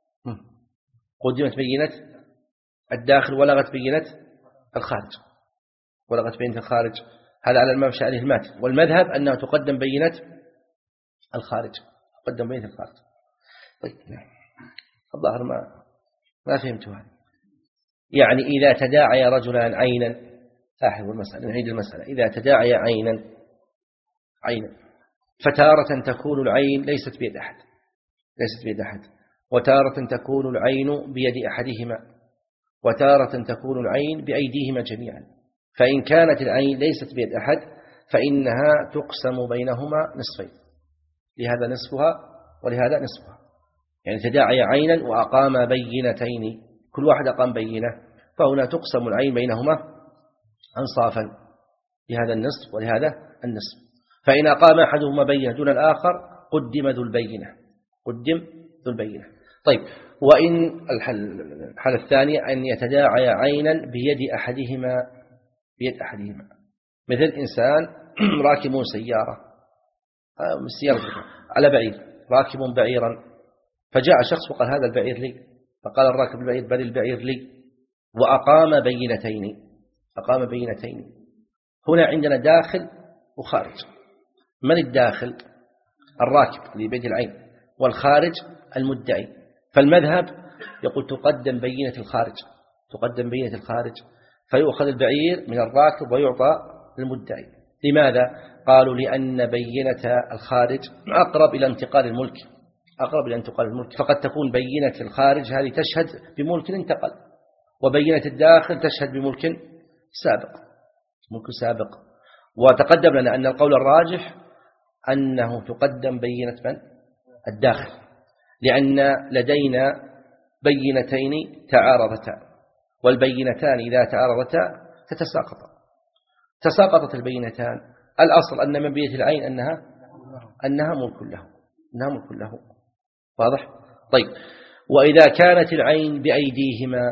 قدمت بينة الداخل ولغت بينة الخارج، ولغت بينة الخارج. هذا على الممشى عليه المات، والمذهب أنه تقدم بينة الخارج، تقدم بينة الخارج. طيب الظاهر ما ما فهمتوا هذا. يعني إذا تداعي رجلان عينا، لاحظوا المسألة، نعيد المسألة. إذا تداعي عينا عينا فتارة تكون العين ليست بيد أحد ليست بيد أحد وتارة تكون العين بيد أحدهما، وتارة تكون العين بأيديهما جميعا. فإن كانت العين ليست بيد أحد فإنها تقسم بينهما نصفين، لهذا نصفها ولهذا نصفها. يعني تداعي عينا وأقام بينتين، كل واحد أقام بينة، فهنا تقسم العين بينهما أنصافا، لهذا النصف ولهذا النصف. فإن أقام أحدهما بينة دون الآخر قدم ذو البينة قدم ذو البينة. طيب وإن الحالة الثانية أن يتداعي عينا بيد أحدهما بيد أحدهما مثل إنسان راكب سيارة سيارة على بعير، راكب بعيرا، فجاء شخص وقال هذا البعير لي، فقال الراكب البعير بل البعير لي، وأقام بينتين أقام بينتين. هنا عندنا داخل وخارج. من الداخل؟ الراكب اللي بيد العين، والخارج المدعي. فالمذهب يقول تقدم بينة الخارج تقدم بينة الخارج فيؤخذ البعير من الراكب ويعطى المدعي. لماذا؟ قالوا لأن بينة الخارج أقرب إلى انتقال الملك أقرب إلى انتقال الملك فقد تكون بينة الخارج هذه تشهد بملك انتقل، وبينة الداخل تشهد بملك سابق ملك سابق. وتقدم لنا أن القول الراجح أنه تقدم بينة من؟ الداخل، لأن لدينا بينتين تعارضتا، والبينتان إذا تعارضتا تتساقطا تساقطت البينتان. الأصل أن من بيت العين أنها أنها ملك له أنها ملك له واضح؟ طيب وإذا كانت العين بأيديهما،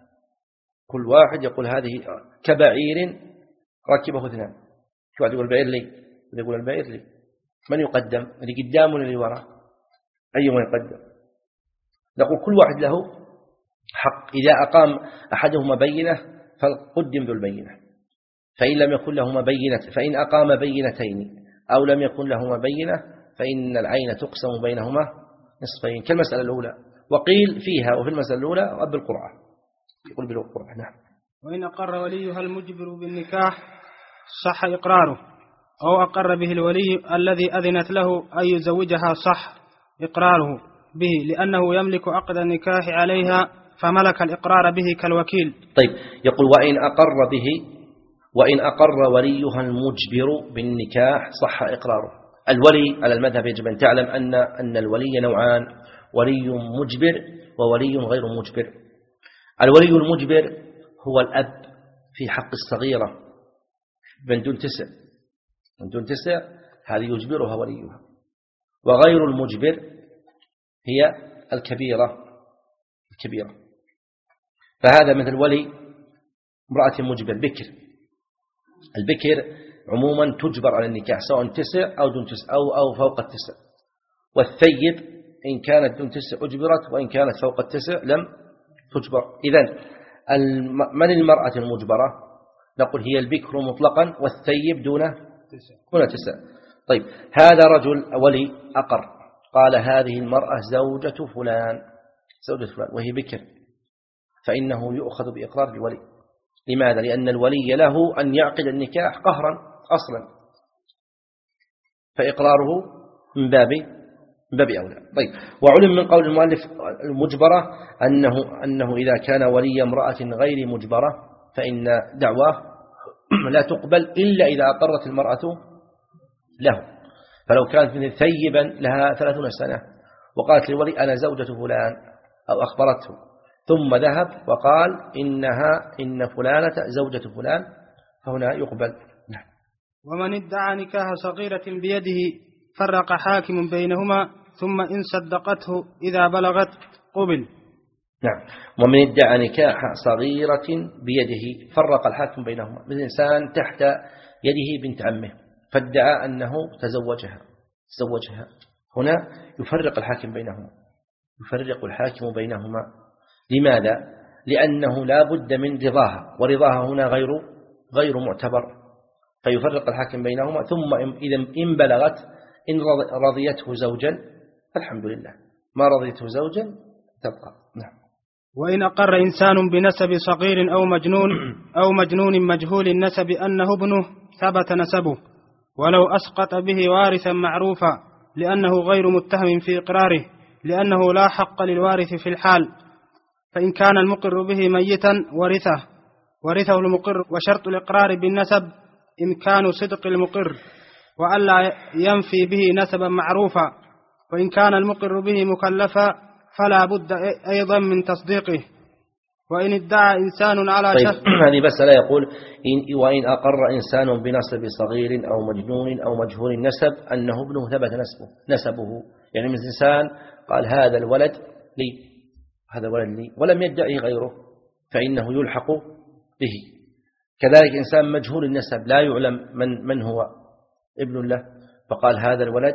كل واحد يقول هذه كبعير ركبه اثنان، كل واحد يقول البعير لي، يقول البعير لي، من يقدم؟ اللي قدام ولا اللي وراء؟ أيهما يقدم؟ نقول كل واحد له حق. إذا أقام أحدهما بينة فقدم ذو البينة، فإن لم يكن لهما بينة فإن أقام بينتين أو لم يكن لهما بينة فإن العين تقسم بينهما نصفين كالمسألة الأولى. وقيل فيها وفي المسألة الأولى رب القرعة، يقول بالقرعة. نعم. وإن أقر وليها المجبر بالنكاح صح إقراره، أو أقر به الولي الذي أذنت له أن يزوجها صح إقراره به، لأنه يملك عقد النكاح عليها فملك الإقرار به كالوكيل. طيب، يقول وإن أقر به وإن أقر وليها المجبر بالنكاح صح إقراره. الولي على المذهب يجب أن تعلم أن أن الولي نوعان: ولي مجبر وولي غير مجبر. الولي المجبر هو الأب في حق الصغيرة من دون تسع من دون تسع هذه يجبرها وليها. وغير المجبر هي الكبيرة الكبيرة فهذا مثل ولي امرأة مجبر بكر. البكر عموما تجبر على النكاح سواء تسع أو دون تسع أو, أو فوق التسع. والثيب إن كانت دون تسع أجبرت، وإن كانت فوق التسع لم تجبر. إذن من المرأة المجبرة؟ نقول هي البكر مطلقا، والثيب دون دون تسع. طيب، هذا رجل ولي أقر قال هذه المرأة زوجة فلان زوجة فلان وهي بكر، فإنه يؤخذ بإقرار الولي. لماذا؟ لأن الولي له أن يعقد النكاح قهرا أصلا، فإقراره من باب من باب أولى. طيب، وعلم من قول المؤلف المجبرة أنه أنه إذا كان ولي امرأة غير مجبرة فإن دعواه لا تقبل إلا إذا أقرت المرأة له. فلو كانت من ثيبا لها ثلاثون سنة وقالت للولي أنا زوجة فلان أو أخبرته ثم ذهب وقال إنها إن فلانة زوجة فلان فهنا يقبل. نعم. ومن ادعى نكاح صغيرة بيده فرق حاكم بينهما ثم إن صدقته إذا بلغت قبل. نعم. ومن ادعى نكاح صغيرة بيده فرق الحاكم بينهما. مثل إنسان تحت يده بنت عمه فادعى أنه تزوجها تزوجها هنا يفرق الحاكم بينهما يفرق الحاكم بينهما. لماذا؟ لأنه لا بد من رضاها، ورضاها هنا غير غير معتبر، فيفرق الحاكم بينهما. ثم إذا إن بلغت إن رضيته زوجا فالحمد لله، ما رضيته زوجا تبقى. نعم. وإن أقر إنسان بنسب صغير أو مجنون أو مجنون مجهول النسب أنه ابنه ثبت نسبه ولو أسقط به وارثا معروفا، لأنه غير متهم في إقراره، لأنه لا حق للوارث في الحال. فإن كان المقر به ميتا ورثه ورثه المقر. وشرط الإقرار بالنسب إمكان صدق المقر وألا ينفي به نسبا معروفا. وإن كان المقر به مكلفا فلا بد أيضا من تصديقه. وإن ادعى إنسان على طيب شخص. هذه مسألة يقول إن وإن أقر إنسان بنسب صغير أو مجنون أو مجهول النسب أنه ابنه ثبت نسبه نسبه يعني مثل إنسان قال هذا الولد لي هذا الولد لي ولم يدعي غيره فإنه يلحق به. كذلك إنسان مجهول النسب لا يعلم من من هو ابن له فقال هذا الولد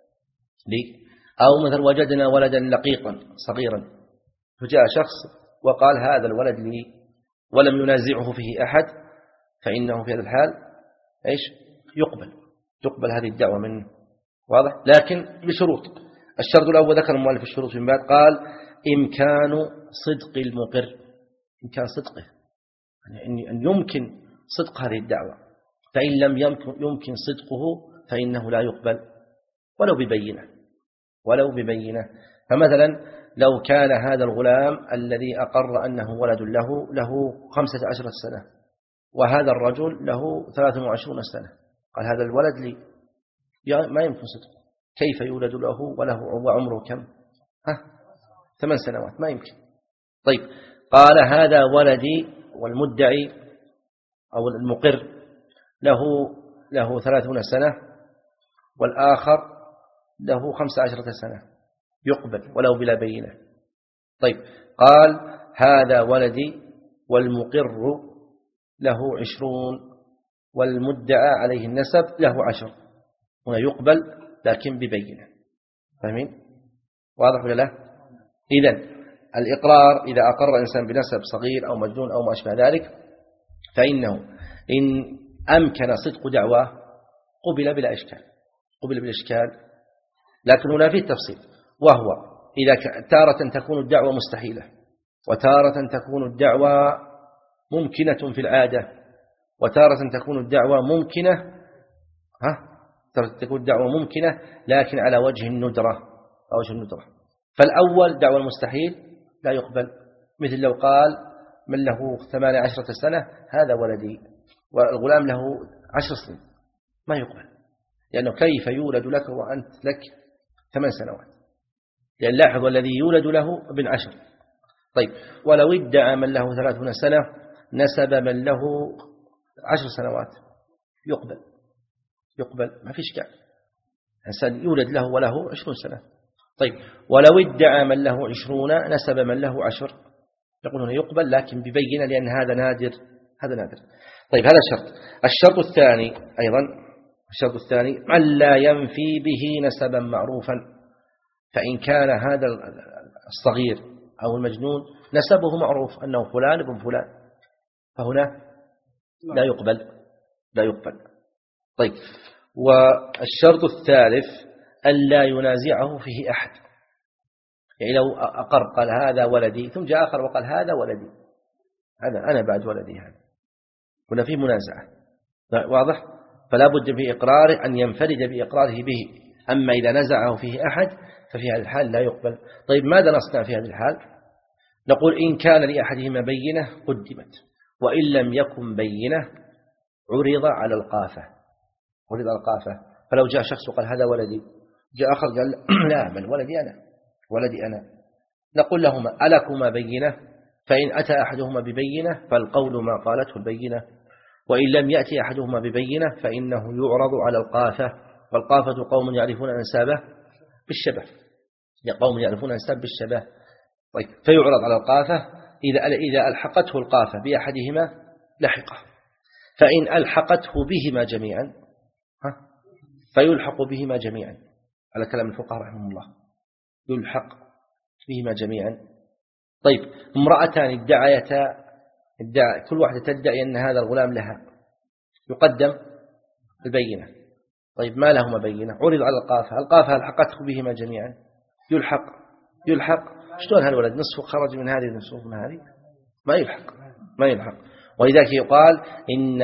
لي. أو مثل وجدنا ولدا لقيطا صغيرا فجاء شخص وقال هذا الولد لي ولم ينازعه فيه أحد فإنه في هذا الحال إيش يقبل تقبل هذه الدعوة منه. واضح؟ لكن بشروط. الشرط الأول ذكر المؤلف الشروط من بعد قال إمكان صدق المقر، إمكان صدقه يعني أن يمكن صدق هذه الدعوة، فإن لم يمكن يمكن صدقه فإنه لا يقبل ولو ببينة ولو ببينة. فمثلا لو كان هذا الغلام الذي أقر أنه ولد له له خمسة عشرة سنة وهذا الرجل له ثلاثة وعشرون سنة قال هذا الولد لي ما يمكن صدقه، كيف يولد له وله وعمره كم؟ ها ثمان سنوات ما يمكن. طيب قال هذا ولدي والمدعي أو المقر له له ثلاثون سنة والآخر له خمسة عشرة سنة يقبل ولو بلا بينة. طيب قال هذا ولدي والمقر له عشرون والمدعى عليه النسب له عشر هنا يقبل لكن ببينة. فاهمين؟ واضح ولا لا؟ إذن الإقرار إذا أقر إنسان بنسب صغير أو مجنون أو ما أشبه ذلك فإنه إن أمكن صدق دعواه قبل بلا إشكال، قبل بلا إشكال. لكن هنا فيه تفصيل، وهو إذا تارة تكون الدعوة مستحيلة، وتارة تكون الدعوة ممكنة في العادة، وتارة تكون الدعوة ممكنة ها تارة تكون الدعوة ممكنة لكن على وجه الندرة، على وجه الندرة. فالأول دعوة المستحيل لا يقبل، مثل لو قال من له ثمانية عشرة سنة هذا ولدي والغلام له عشر سنين، ما يقبل، لأنه كيف يولد لك وأنت لك ثمان سنوات؟ لأن لاحظ الذي يولد له ابن عشر. طيب ولو ادعى من له ثلاثون سنة نسب من له عشر سنوات يقبل، يقبل ما فيش كعب، إنسان يولد له وله عشرون سنة. طيب ولو ادعى من له عشرون نسب من له عشر، يقولون يقبل لكن ببينة، لأن هذا نادر، هذا نادر. طيب هذا شرط. الشرط الثاني أيضا، الشرط الثاني ألا ينفي به نسبا معروفا، فإن كان هذا الصغير أو المجنون نسبه معروف أنه فلان ابن فلان فهنا لا يقبل، لا يقبل. طيب والشرط الثالث ألا ينازعه فيه أحد، يعني لو أقر قال هذا ولدي ثم جاء آخر وقال هذا ولدي، هذا أنا بعد ولدي، هذا هنا فيه منازعة، واضح؟ فلا بد في إقراره أن ينفرد بإقراره به. أما إذا نزعه فيه أحد ففي هذه الحال لا يقبل. طيب ماذا نصنع في هذه الحال؟ نقول إن كان لأحدهما بينة قدمت، وإن لم يكن بينة عرض على القافة، عرض على القافة. فلو جاء شخص وقال هذا ولدي، جاء آخر قال لا من ولدي أنا، ولدي أنا، نقول لهما ألكما بينة؟ فإن أتى أحدهما ببينة فالقول ما قالته البينة، وإن لم يأتي أحدهما ببينة فإنه يعرض على القافة، والقافة قوم يعرفون أنسابه بالشبه، قوم يعرفون أنساب بالشبه. طيب فيعرض على القافة، إذا إذا ألحقته القافة بأحدهما لحقه، فإن ألحقته بهما جميعا ها فيلحق بهما جميعا، على كلام الفقهاء رحمهم الله، يلحق بهما جميعا. طيب امرأتان ادعيتا، ادعى كل واحدة تدعي أن هذا الغلام لها، يقدم البينة. طيب ما لهما بينة؟ عرض على القافة، القافة ألحقته بهما جميعا، يلحق، يلحق. شلون هالولد نصفه خرج من هذه نصفه من هذه؟ ما يلحق، ما يلحق. ولذلك يقال إن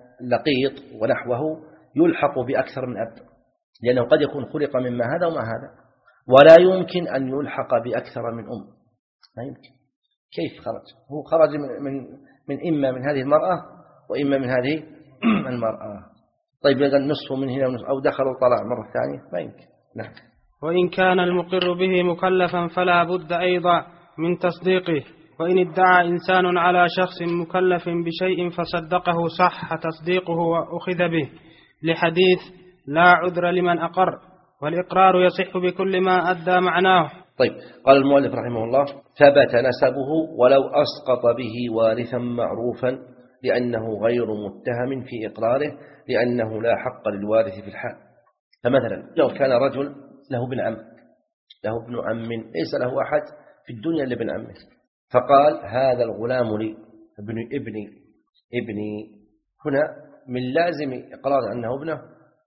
لقيط ونحوه يلحق بأكثر من أب، لأنه قد يكون خلق مما هذا وما هذا، ولا يمكن أن يلحق بأكثر من أم، ما يمكن. كيف خرج؟ هو خرج من من, من إما من هذه المرأة وإما من هذه المرأة. طيب إذا النصف من هنا ونصف، أو دخل وطلع مرة ثانية، ما يمكن. نعم. وإن كان المقر به مكلفا فلا بد أيضا من تصديقه، وإن ادعى إنسان على شخص مكلف بشيء فصدقه صح تصديقه وأخذ به، لحديث لا عذر لمن أقر، والإقرار يصح بكل ما أدى معناه. طيب قال المؤلف رحمه الله ثبت نسبه ولو أسقط به وارثا معروفا، لأنه غير متهم في إقراره، لأنه لا حق للوارث في الحال. فمثلا لو كان رجل له ابن عم، له ابن عم ليس له أحد في الدنيا إلا ابن عمه، فقال هذا الغلام لي، ابن ابني ابني، هنا من لازم إقرار أنه ابنه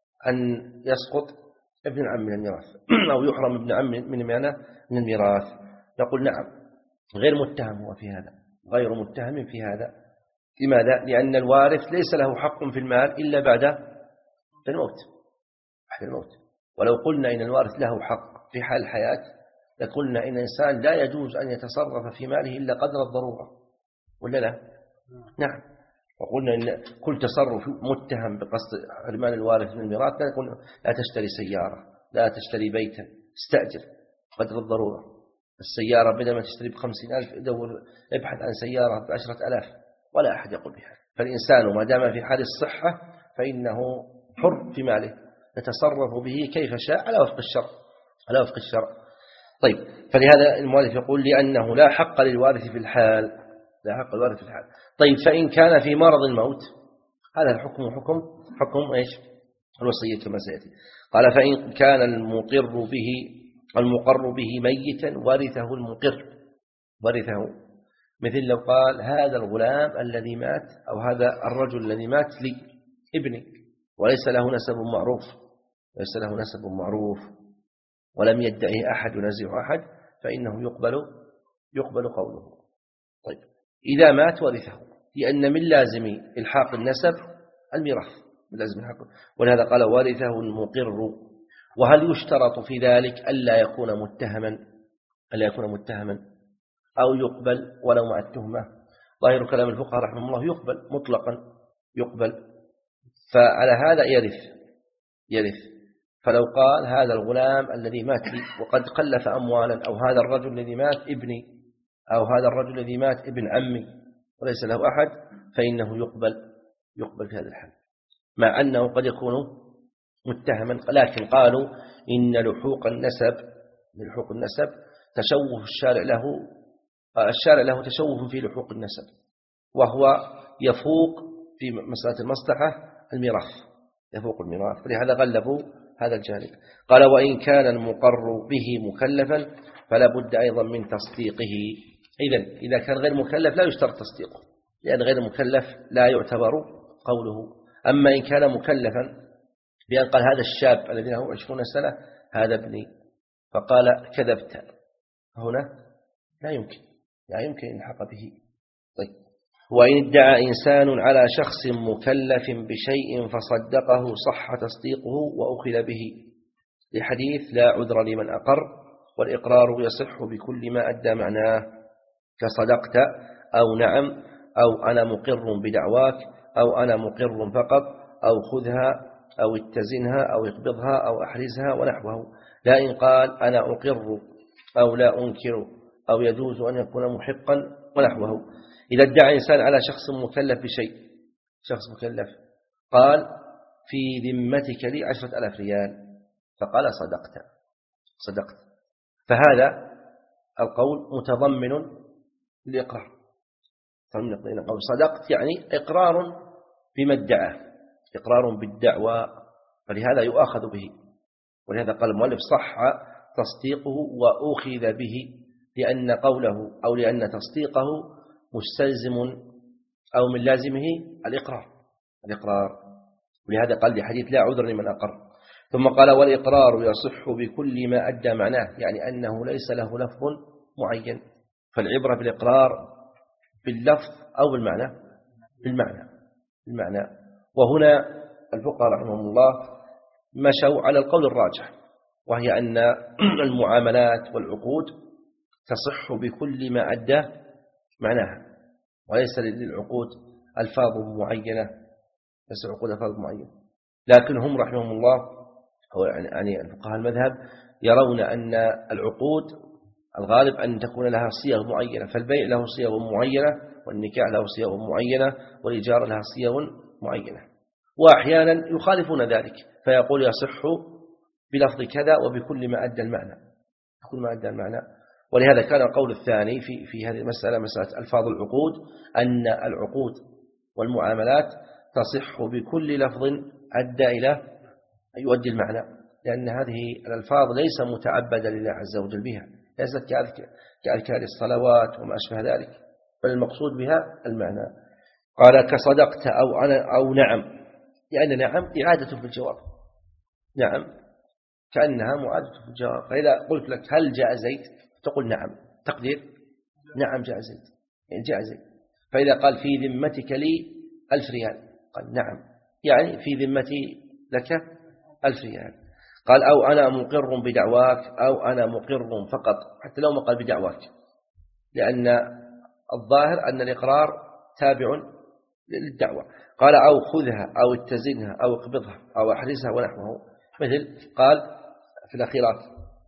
أن يسقط ابن عم من الميراث أو يحرم ابن عم من من الميراث. نقول نعم غير متهم هو في هذا، غير متهم في هذا. لماذا؟ لأن الوارث ليس له حق في المال إلا بعد الموت، بعد الموت. ولو قلنا إن الوارث له حق في حال الحياة لقلنا إن الإنسان لا يجوز أن يتصرف في ماله إلا قدر الضرورة، ولا لا؟ نعم. وقلنا إن كل تصرف متهم بقصد حرمان الوارث من الميراث، لا نقول لا تشتري سيارة، لا تشتري بيتا، استأجر قدر الضرورة. السيارة بدل ما تشتري بخمسين ألف دور ابحث عن سيارة بعشرة ألاف، ولا أحد يقول بها. فالإنسان ما دام في حال الصحة فإنه حر في ماله، يتصرف به كيف شاء على وفق الشرع، على وفق الشرع. طيب فلهذا المؤلف يقول لأنه لا حق للوارث في الحال، لا حق للوارث في الحال. طيب فإن كان في مرض الموت، هذا الحكم حكم حكم إيش؟ الوصية كما سيأتي. قال فإن كان المقر به المقر به ميتا ورثه المقر ورثه، مثل لو قال هذا الغلام الذي مات أو هذا الرجل الذي مات لي ابني وليس له نسب معروف ليس له نسب معروف ولم يدعه أحد ينزع أحد، فإنه يقبل يقبل قوله. طيب إذا مات ورثه، لأن من لازم إلحاق النسب الميراث، من لازم الحق، ولهذا قال ورثه المقر. وهل يشترط في ذلك ألا يكون متهما ألا يكون متهما أو يقبل ولو مع التهمة؟ ظاهر كلام الفقهاء رحمه الله يقبل مطلقا يقبل. فعلى هذا يرث يرث فلو قال هذا الغلام الذي مات لي وقد قلف أموالا، أو هذا الرجل الذي مات ابني، أو هذا الرجل الذي مات ابن عمي وليس له أحد، فإنه يقبل يقبل في هذا الحال، مع أنه قد يكون متهما. لكن قالوا إن لحوق النسب لحوق النسب تشوه الشارع له الشارع له تشوه في لحوق النسب، وهو يفوق في مسألة المصلحة الميراث يفوق الميراث، فلهذا غلبوا هذا الجانب. قال وإن كان المقر به مكلفا فلا بد أيضا من تصديقه. إذن إذا كان غير مكلف لا يشترط تصديقه، لأن غير مكلف لا يعتبر قوله. أما إن كان مكلفا بأن قال هذا الشاب الذي له عشرون سنة هذا ابني، فقال كذبت، هنا لا يمكن لا يمكن يلحق به. طيب وإن ادعى إنسان على شخص مكلف بشيء فصدقه صح تصديقه وأخذ به، لحديث لا عذر لمن أقر، والإقرار يصح بكل ما أدى معناه، كصدقت أو نعم أو أنا مقر بدعواك أو أنا مقر فقط أو خذها أو اتزنها أو اقبضها أو أحرزها ونحوه، لا إن قال أنا أقر أو لا أنكر أو يجوز أن يكون محقا ونحوه. إذا ادعى إنسان على شخص مكلف بشيء شخص مكلف قال في ذمتك لي عشرة ألاف ريال، فقال صدقت صدقت فهذا القول متضمن للإقرار. صدقت يعني إقرار بما ادعاه، إقرار بالدعوى، فلهذا يؤاخذ به. ولهذا قال المؤلف صح تصديقه وأخذ به، لأن قوله أو لأن تصديقه مستلزم أو من لازمه الإقرار الإقرار ولهذا قال لحديث لا عذر لمن أقر. ثم قال والإقرار يصح بكل ما أدى معناه، يعني أنه ليس له لفظ معين، فالعبرة بالإقرار باللفظ أو بالمعنى بالمعنى بالمعنى وهنا الفقهاء رحمهم الله مشوا على القول الراجح، وهي أن المعاملات والعقود تصح بكل ما أدى معناها، وليس للعقود ألفاظ معينة ليس العقود ألفاظ معينة. لكن هم رحمهم الله أو يعني الفقهاء المذهب يرون أن العقود الغالب أن تكون لها صيغ معينة، فالبيع له صيغ معينة، والنكاح له صيغ معينة، والإجارة لها صيغ معينة، وأحيانا يخالفون ذلك فيقول يصح بلفظ كذا وبكل ما أدى المعنى بكل ما أدى المعنى. ولهذا كان القول الثاني في في هذه المسألة مسألة ألفاظ العقود أن العقود والمعاملات تصح بكل لفظ أدى إلى يؤدي المعنى، لأن هذه الألفاظ ليس متعبدا لله عز وجل بها، ليست كأذكار الصلوات وما أشبه ذلك، بل المقصود بها المعنى. قال كصدقت أو أنا أو نعم، لأن نعم إعادة في الجواب، نعم كأنها معادة في الجواب. فإذا قلت لك هل جاء زيد تقول نعم، تقدير نعم جاء زيد يعني جاء زيد. فإذا قال في ذمتك لي ألف ريال قال نعم، يعني في ذمتي لك ألف ريال. قال أو أنا مقر بدعواك أو أنا مقر فقط، حتى لو ما قال بدعواك، لأن الظاهر أن الإقرار تابع للدعوة. قال أو خذها أو اتزنها أو اقبضها أو أحرزها ونحوه، مثل قال في الأخيرات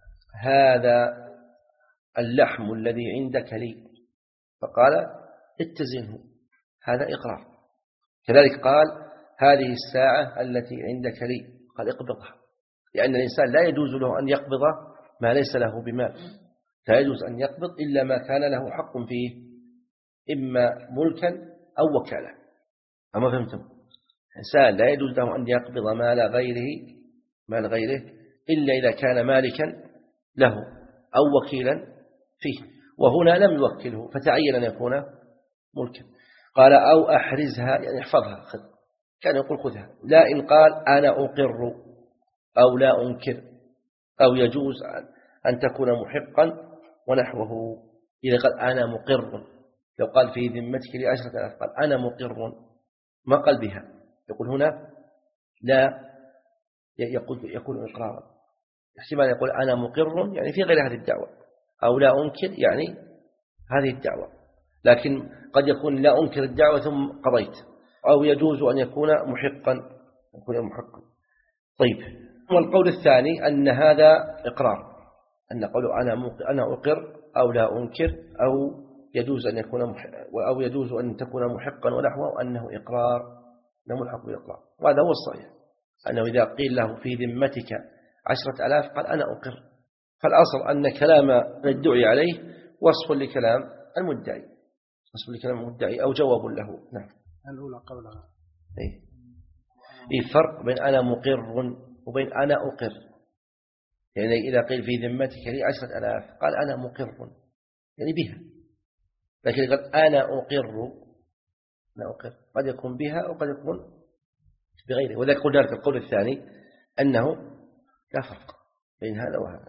هذا اللحم الذي عندك لي، فقال اتزنه، هذا إقرار. كذلك قال هذه الساعة التي عندك لي، قال اقبضها، لأن الإنسان لا يجوز له أن يقبض ما ليس له بمال، لا يجوز أن يقبض إلا ما كان له حق فيه، إما ملكا أو وكالة. أما فهمتم؟ إنسان لا يجوز له أن يقبض مال غيره مال غيره إلا إذا كان مالكا له أو وكيلا فيه، وهنا لم يوكله فتعين أن يكون ملكا. قال أو أحرزها يعني احفظها، خذ، كان يقول خذها، لا إن قال أنا أقر أو لا أنكر أو يجوز أن تكون محقا ونحوه. إذا قال أنا مقر، لو قال في ذمتك لي عشرة آلاف قال أنا مقر ما قال بها، يقول هنا لا يقول يكون إقرارا. احتمال يقول أنا مقر يعني في غير هذه الدعوة، أو لا أنكر يعني هذه الدعوة، لكن قد يكون لا أنكر الدعوة ثم قضيت، أو يجوز أن يكون محقا يكون محقا. طيب، والقول الثاني أن هذا إقرار، أن قوله أنا أنا أقر أو لا أنكر أو يجوز أن يكون أو يجوز أن تكون محقا ونحوه أنه إقرار، أنه ملحق بالإقرار. وهذا هو الصحيح، أنه إذا قيل له في ذمتك عشرة آلاف قال أنا أقر، فالأصل أن كلام الدعي عليه وصف لكلام المدعي، وصف لكلام المدعي أو جواب له. نعم. الأولى قولها. إيه. إيه فرق بين أنا مقر وبين أنا أقر. يعني إذا قيل في ذمتك لي عشرة آلاف قال أنا مقر يعني بها، لكن قال أنا أقر أنا أقر قد يكون بها أو قد يكون بغيره. وذلك قلنا لك القول الثاني أنه لا فرق بين هذا وهذا.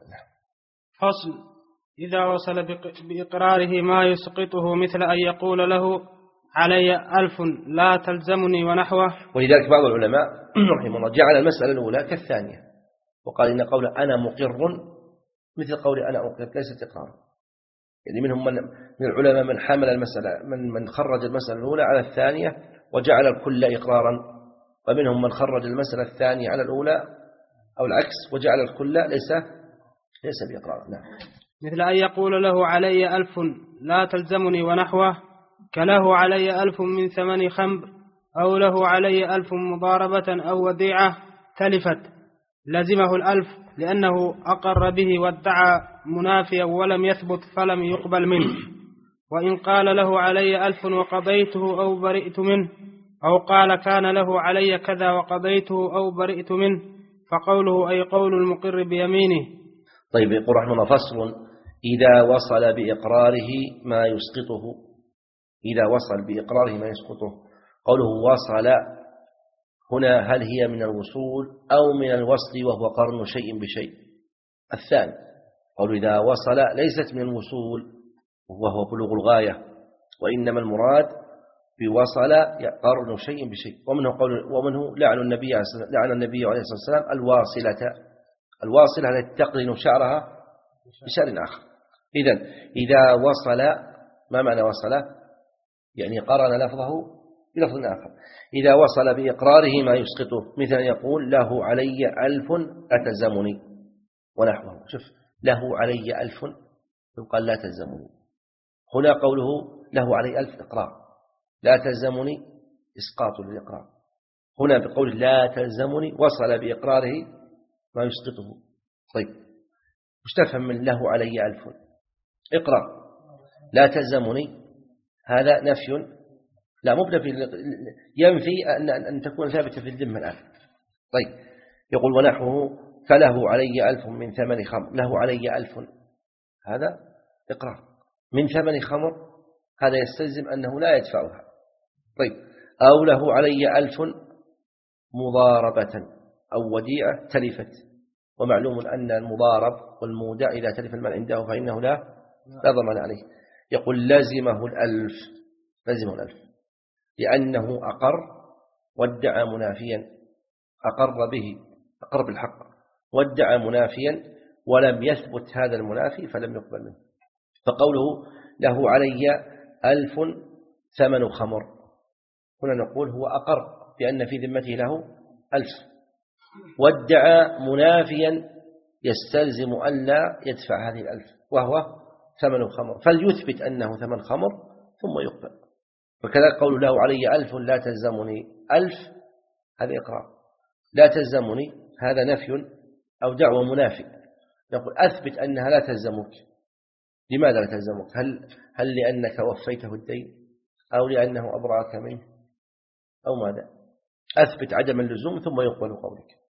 فصل: إذا وصل بإقراره ما يسقطه مثل أن يقول له علي ألف لا تلزمني ونحوه. ولذلك بعض العلماء رحمه الله جعل المسألة الأولى كالثانية، وقال إن قول أنا مقر مثل قول أنا أقر ليست إقرار. يعني منهم من من العلماء من حمل المسألة من من خرج المسألة الأولى على الثانية وجعل الكل إقرارا، ومنهم من خرج المسألة الثانية على الأولى أو العكس وجعل الكل ليس ليس بإقرار. نعم. مثل أن يقول له علي ألف لا تلزمني ونحوه، كله علي ألف من ثمن خمر، أو له علي ألف مضاربة أو وديعة تلفت، لزمه الألف لأنه أقر به وادعى منافيا ولم يثبت فلم يقبل منه. وإن قال له علي ألف وقضيته أو برئت منه، أو قال كان له علي كذا وقضيته أو برئت منه، فقوله أي قول المقر بيمينه. طيب، يقول رحمه الله: فصل: إذا وصل بإقراره ما يسقطه. إذا وصل بإقراره ما يسقطه. قوله وصل هنا هل هي من الوصول أو من الوصل وهو قرن شيء بشيء؟ الثاني. قوله إذا وصل ليست من الوصول وهو بلوغ الغاية، وإنما المراد بوصل قرن شيء بشيء. ومنه قول ومنه لعن النبي لعن النبي عليه الصلاة والسلام الواصلة. الواصلة التي تقرن شعرها بشعر آخر. إذن إذا وصل، ما معنى وصل؟ يعني قرن لفظه بلفظ آخر. إذا وصل بإقراره ما يسقطه، مثل أن يقول له علي ألف أتلزمني ونحوه. شوف، له علي ألف يقال لا تلزمني. هنا قوله له علي ألف إقرار، لا تلزمني إسقاط للإقرار. هنا بقول لا تلزمني وصل بإقراره ما يسقطه. طيب، مش تفهم من له علي ألف إقرار، لا تلزمني هذا نفي، لا مو بنفي، ينفي أن أن تكون ثابتة في الذمة الآن. طيب، يقول ونحوه فله علي ألف من ثمن خمر. له علي ألف هذا إقرار، من ثمن خمر هذا يستلزم أنه لا يدفعها. طيب، أو له علي ألف مضاربة أو وديعة تلفت، ومعلوم أن المضارب والمودع إذا تلف المال عنده فإنه لا لا ضمان عليه. يقول لازمه الألف، لازمه الألف لأنه أقر وادعى منافيا، أقر به أقر بالحق وادعى منافيا ولم يثبت هذا المنافي فلم يقبل منه. فقوله له علي ألف ثمن خمر، هنا نقول هو أقر بأن في ذمته له ألف، وادعى منافيا يستلزم أن لا يدفع هذه الألف وهو ثمن خمر، فليثبت أنه ثمن خمر ثم يقبل. وكذا قول له علي ألف لا تلزمني، ألف هذا إقرار، لا تلزمني هذا نفي أو دعوة منافي. نقول أثبت أنها لا تلزمك. لماذا لا تلزمك؟ هل, هل لأنك وفيته الدين أو لأنه أبرأك منه أو ماذا؟ أثبت عدم اللزوم ثم يقبل قولك.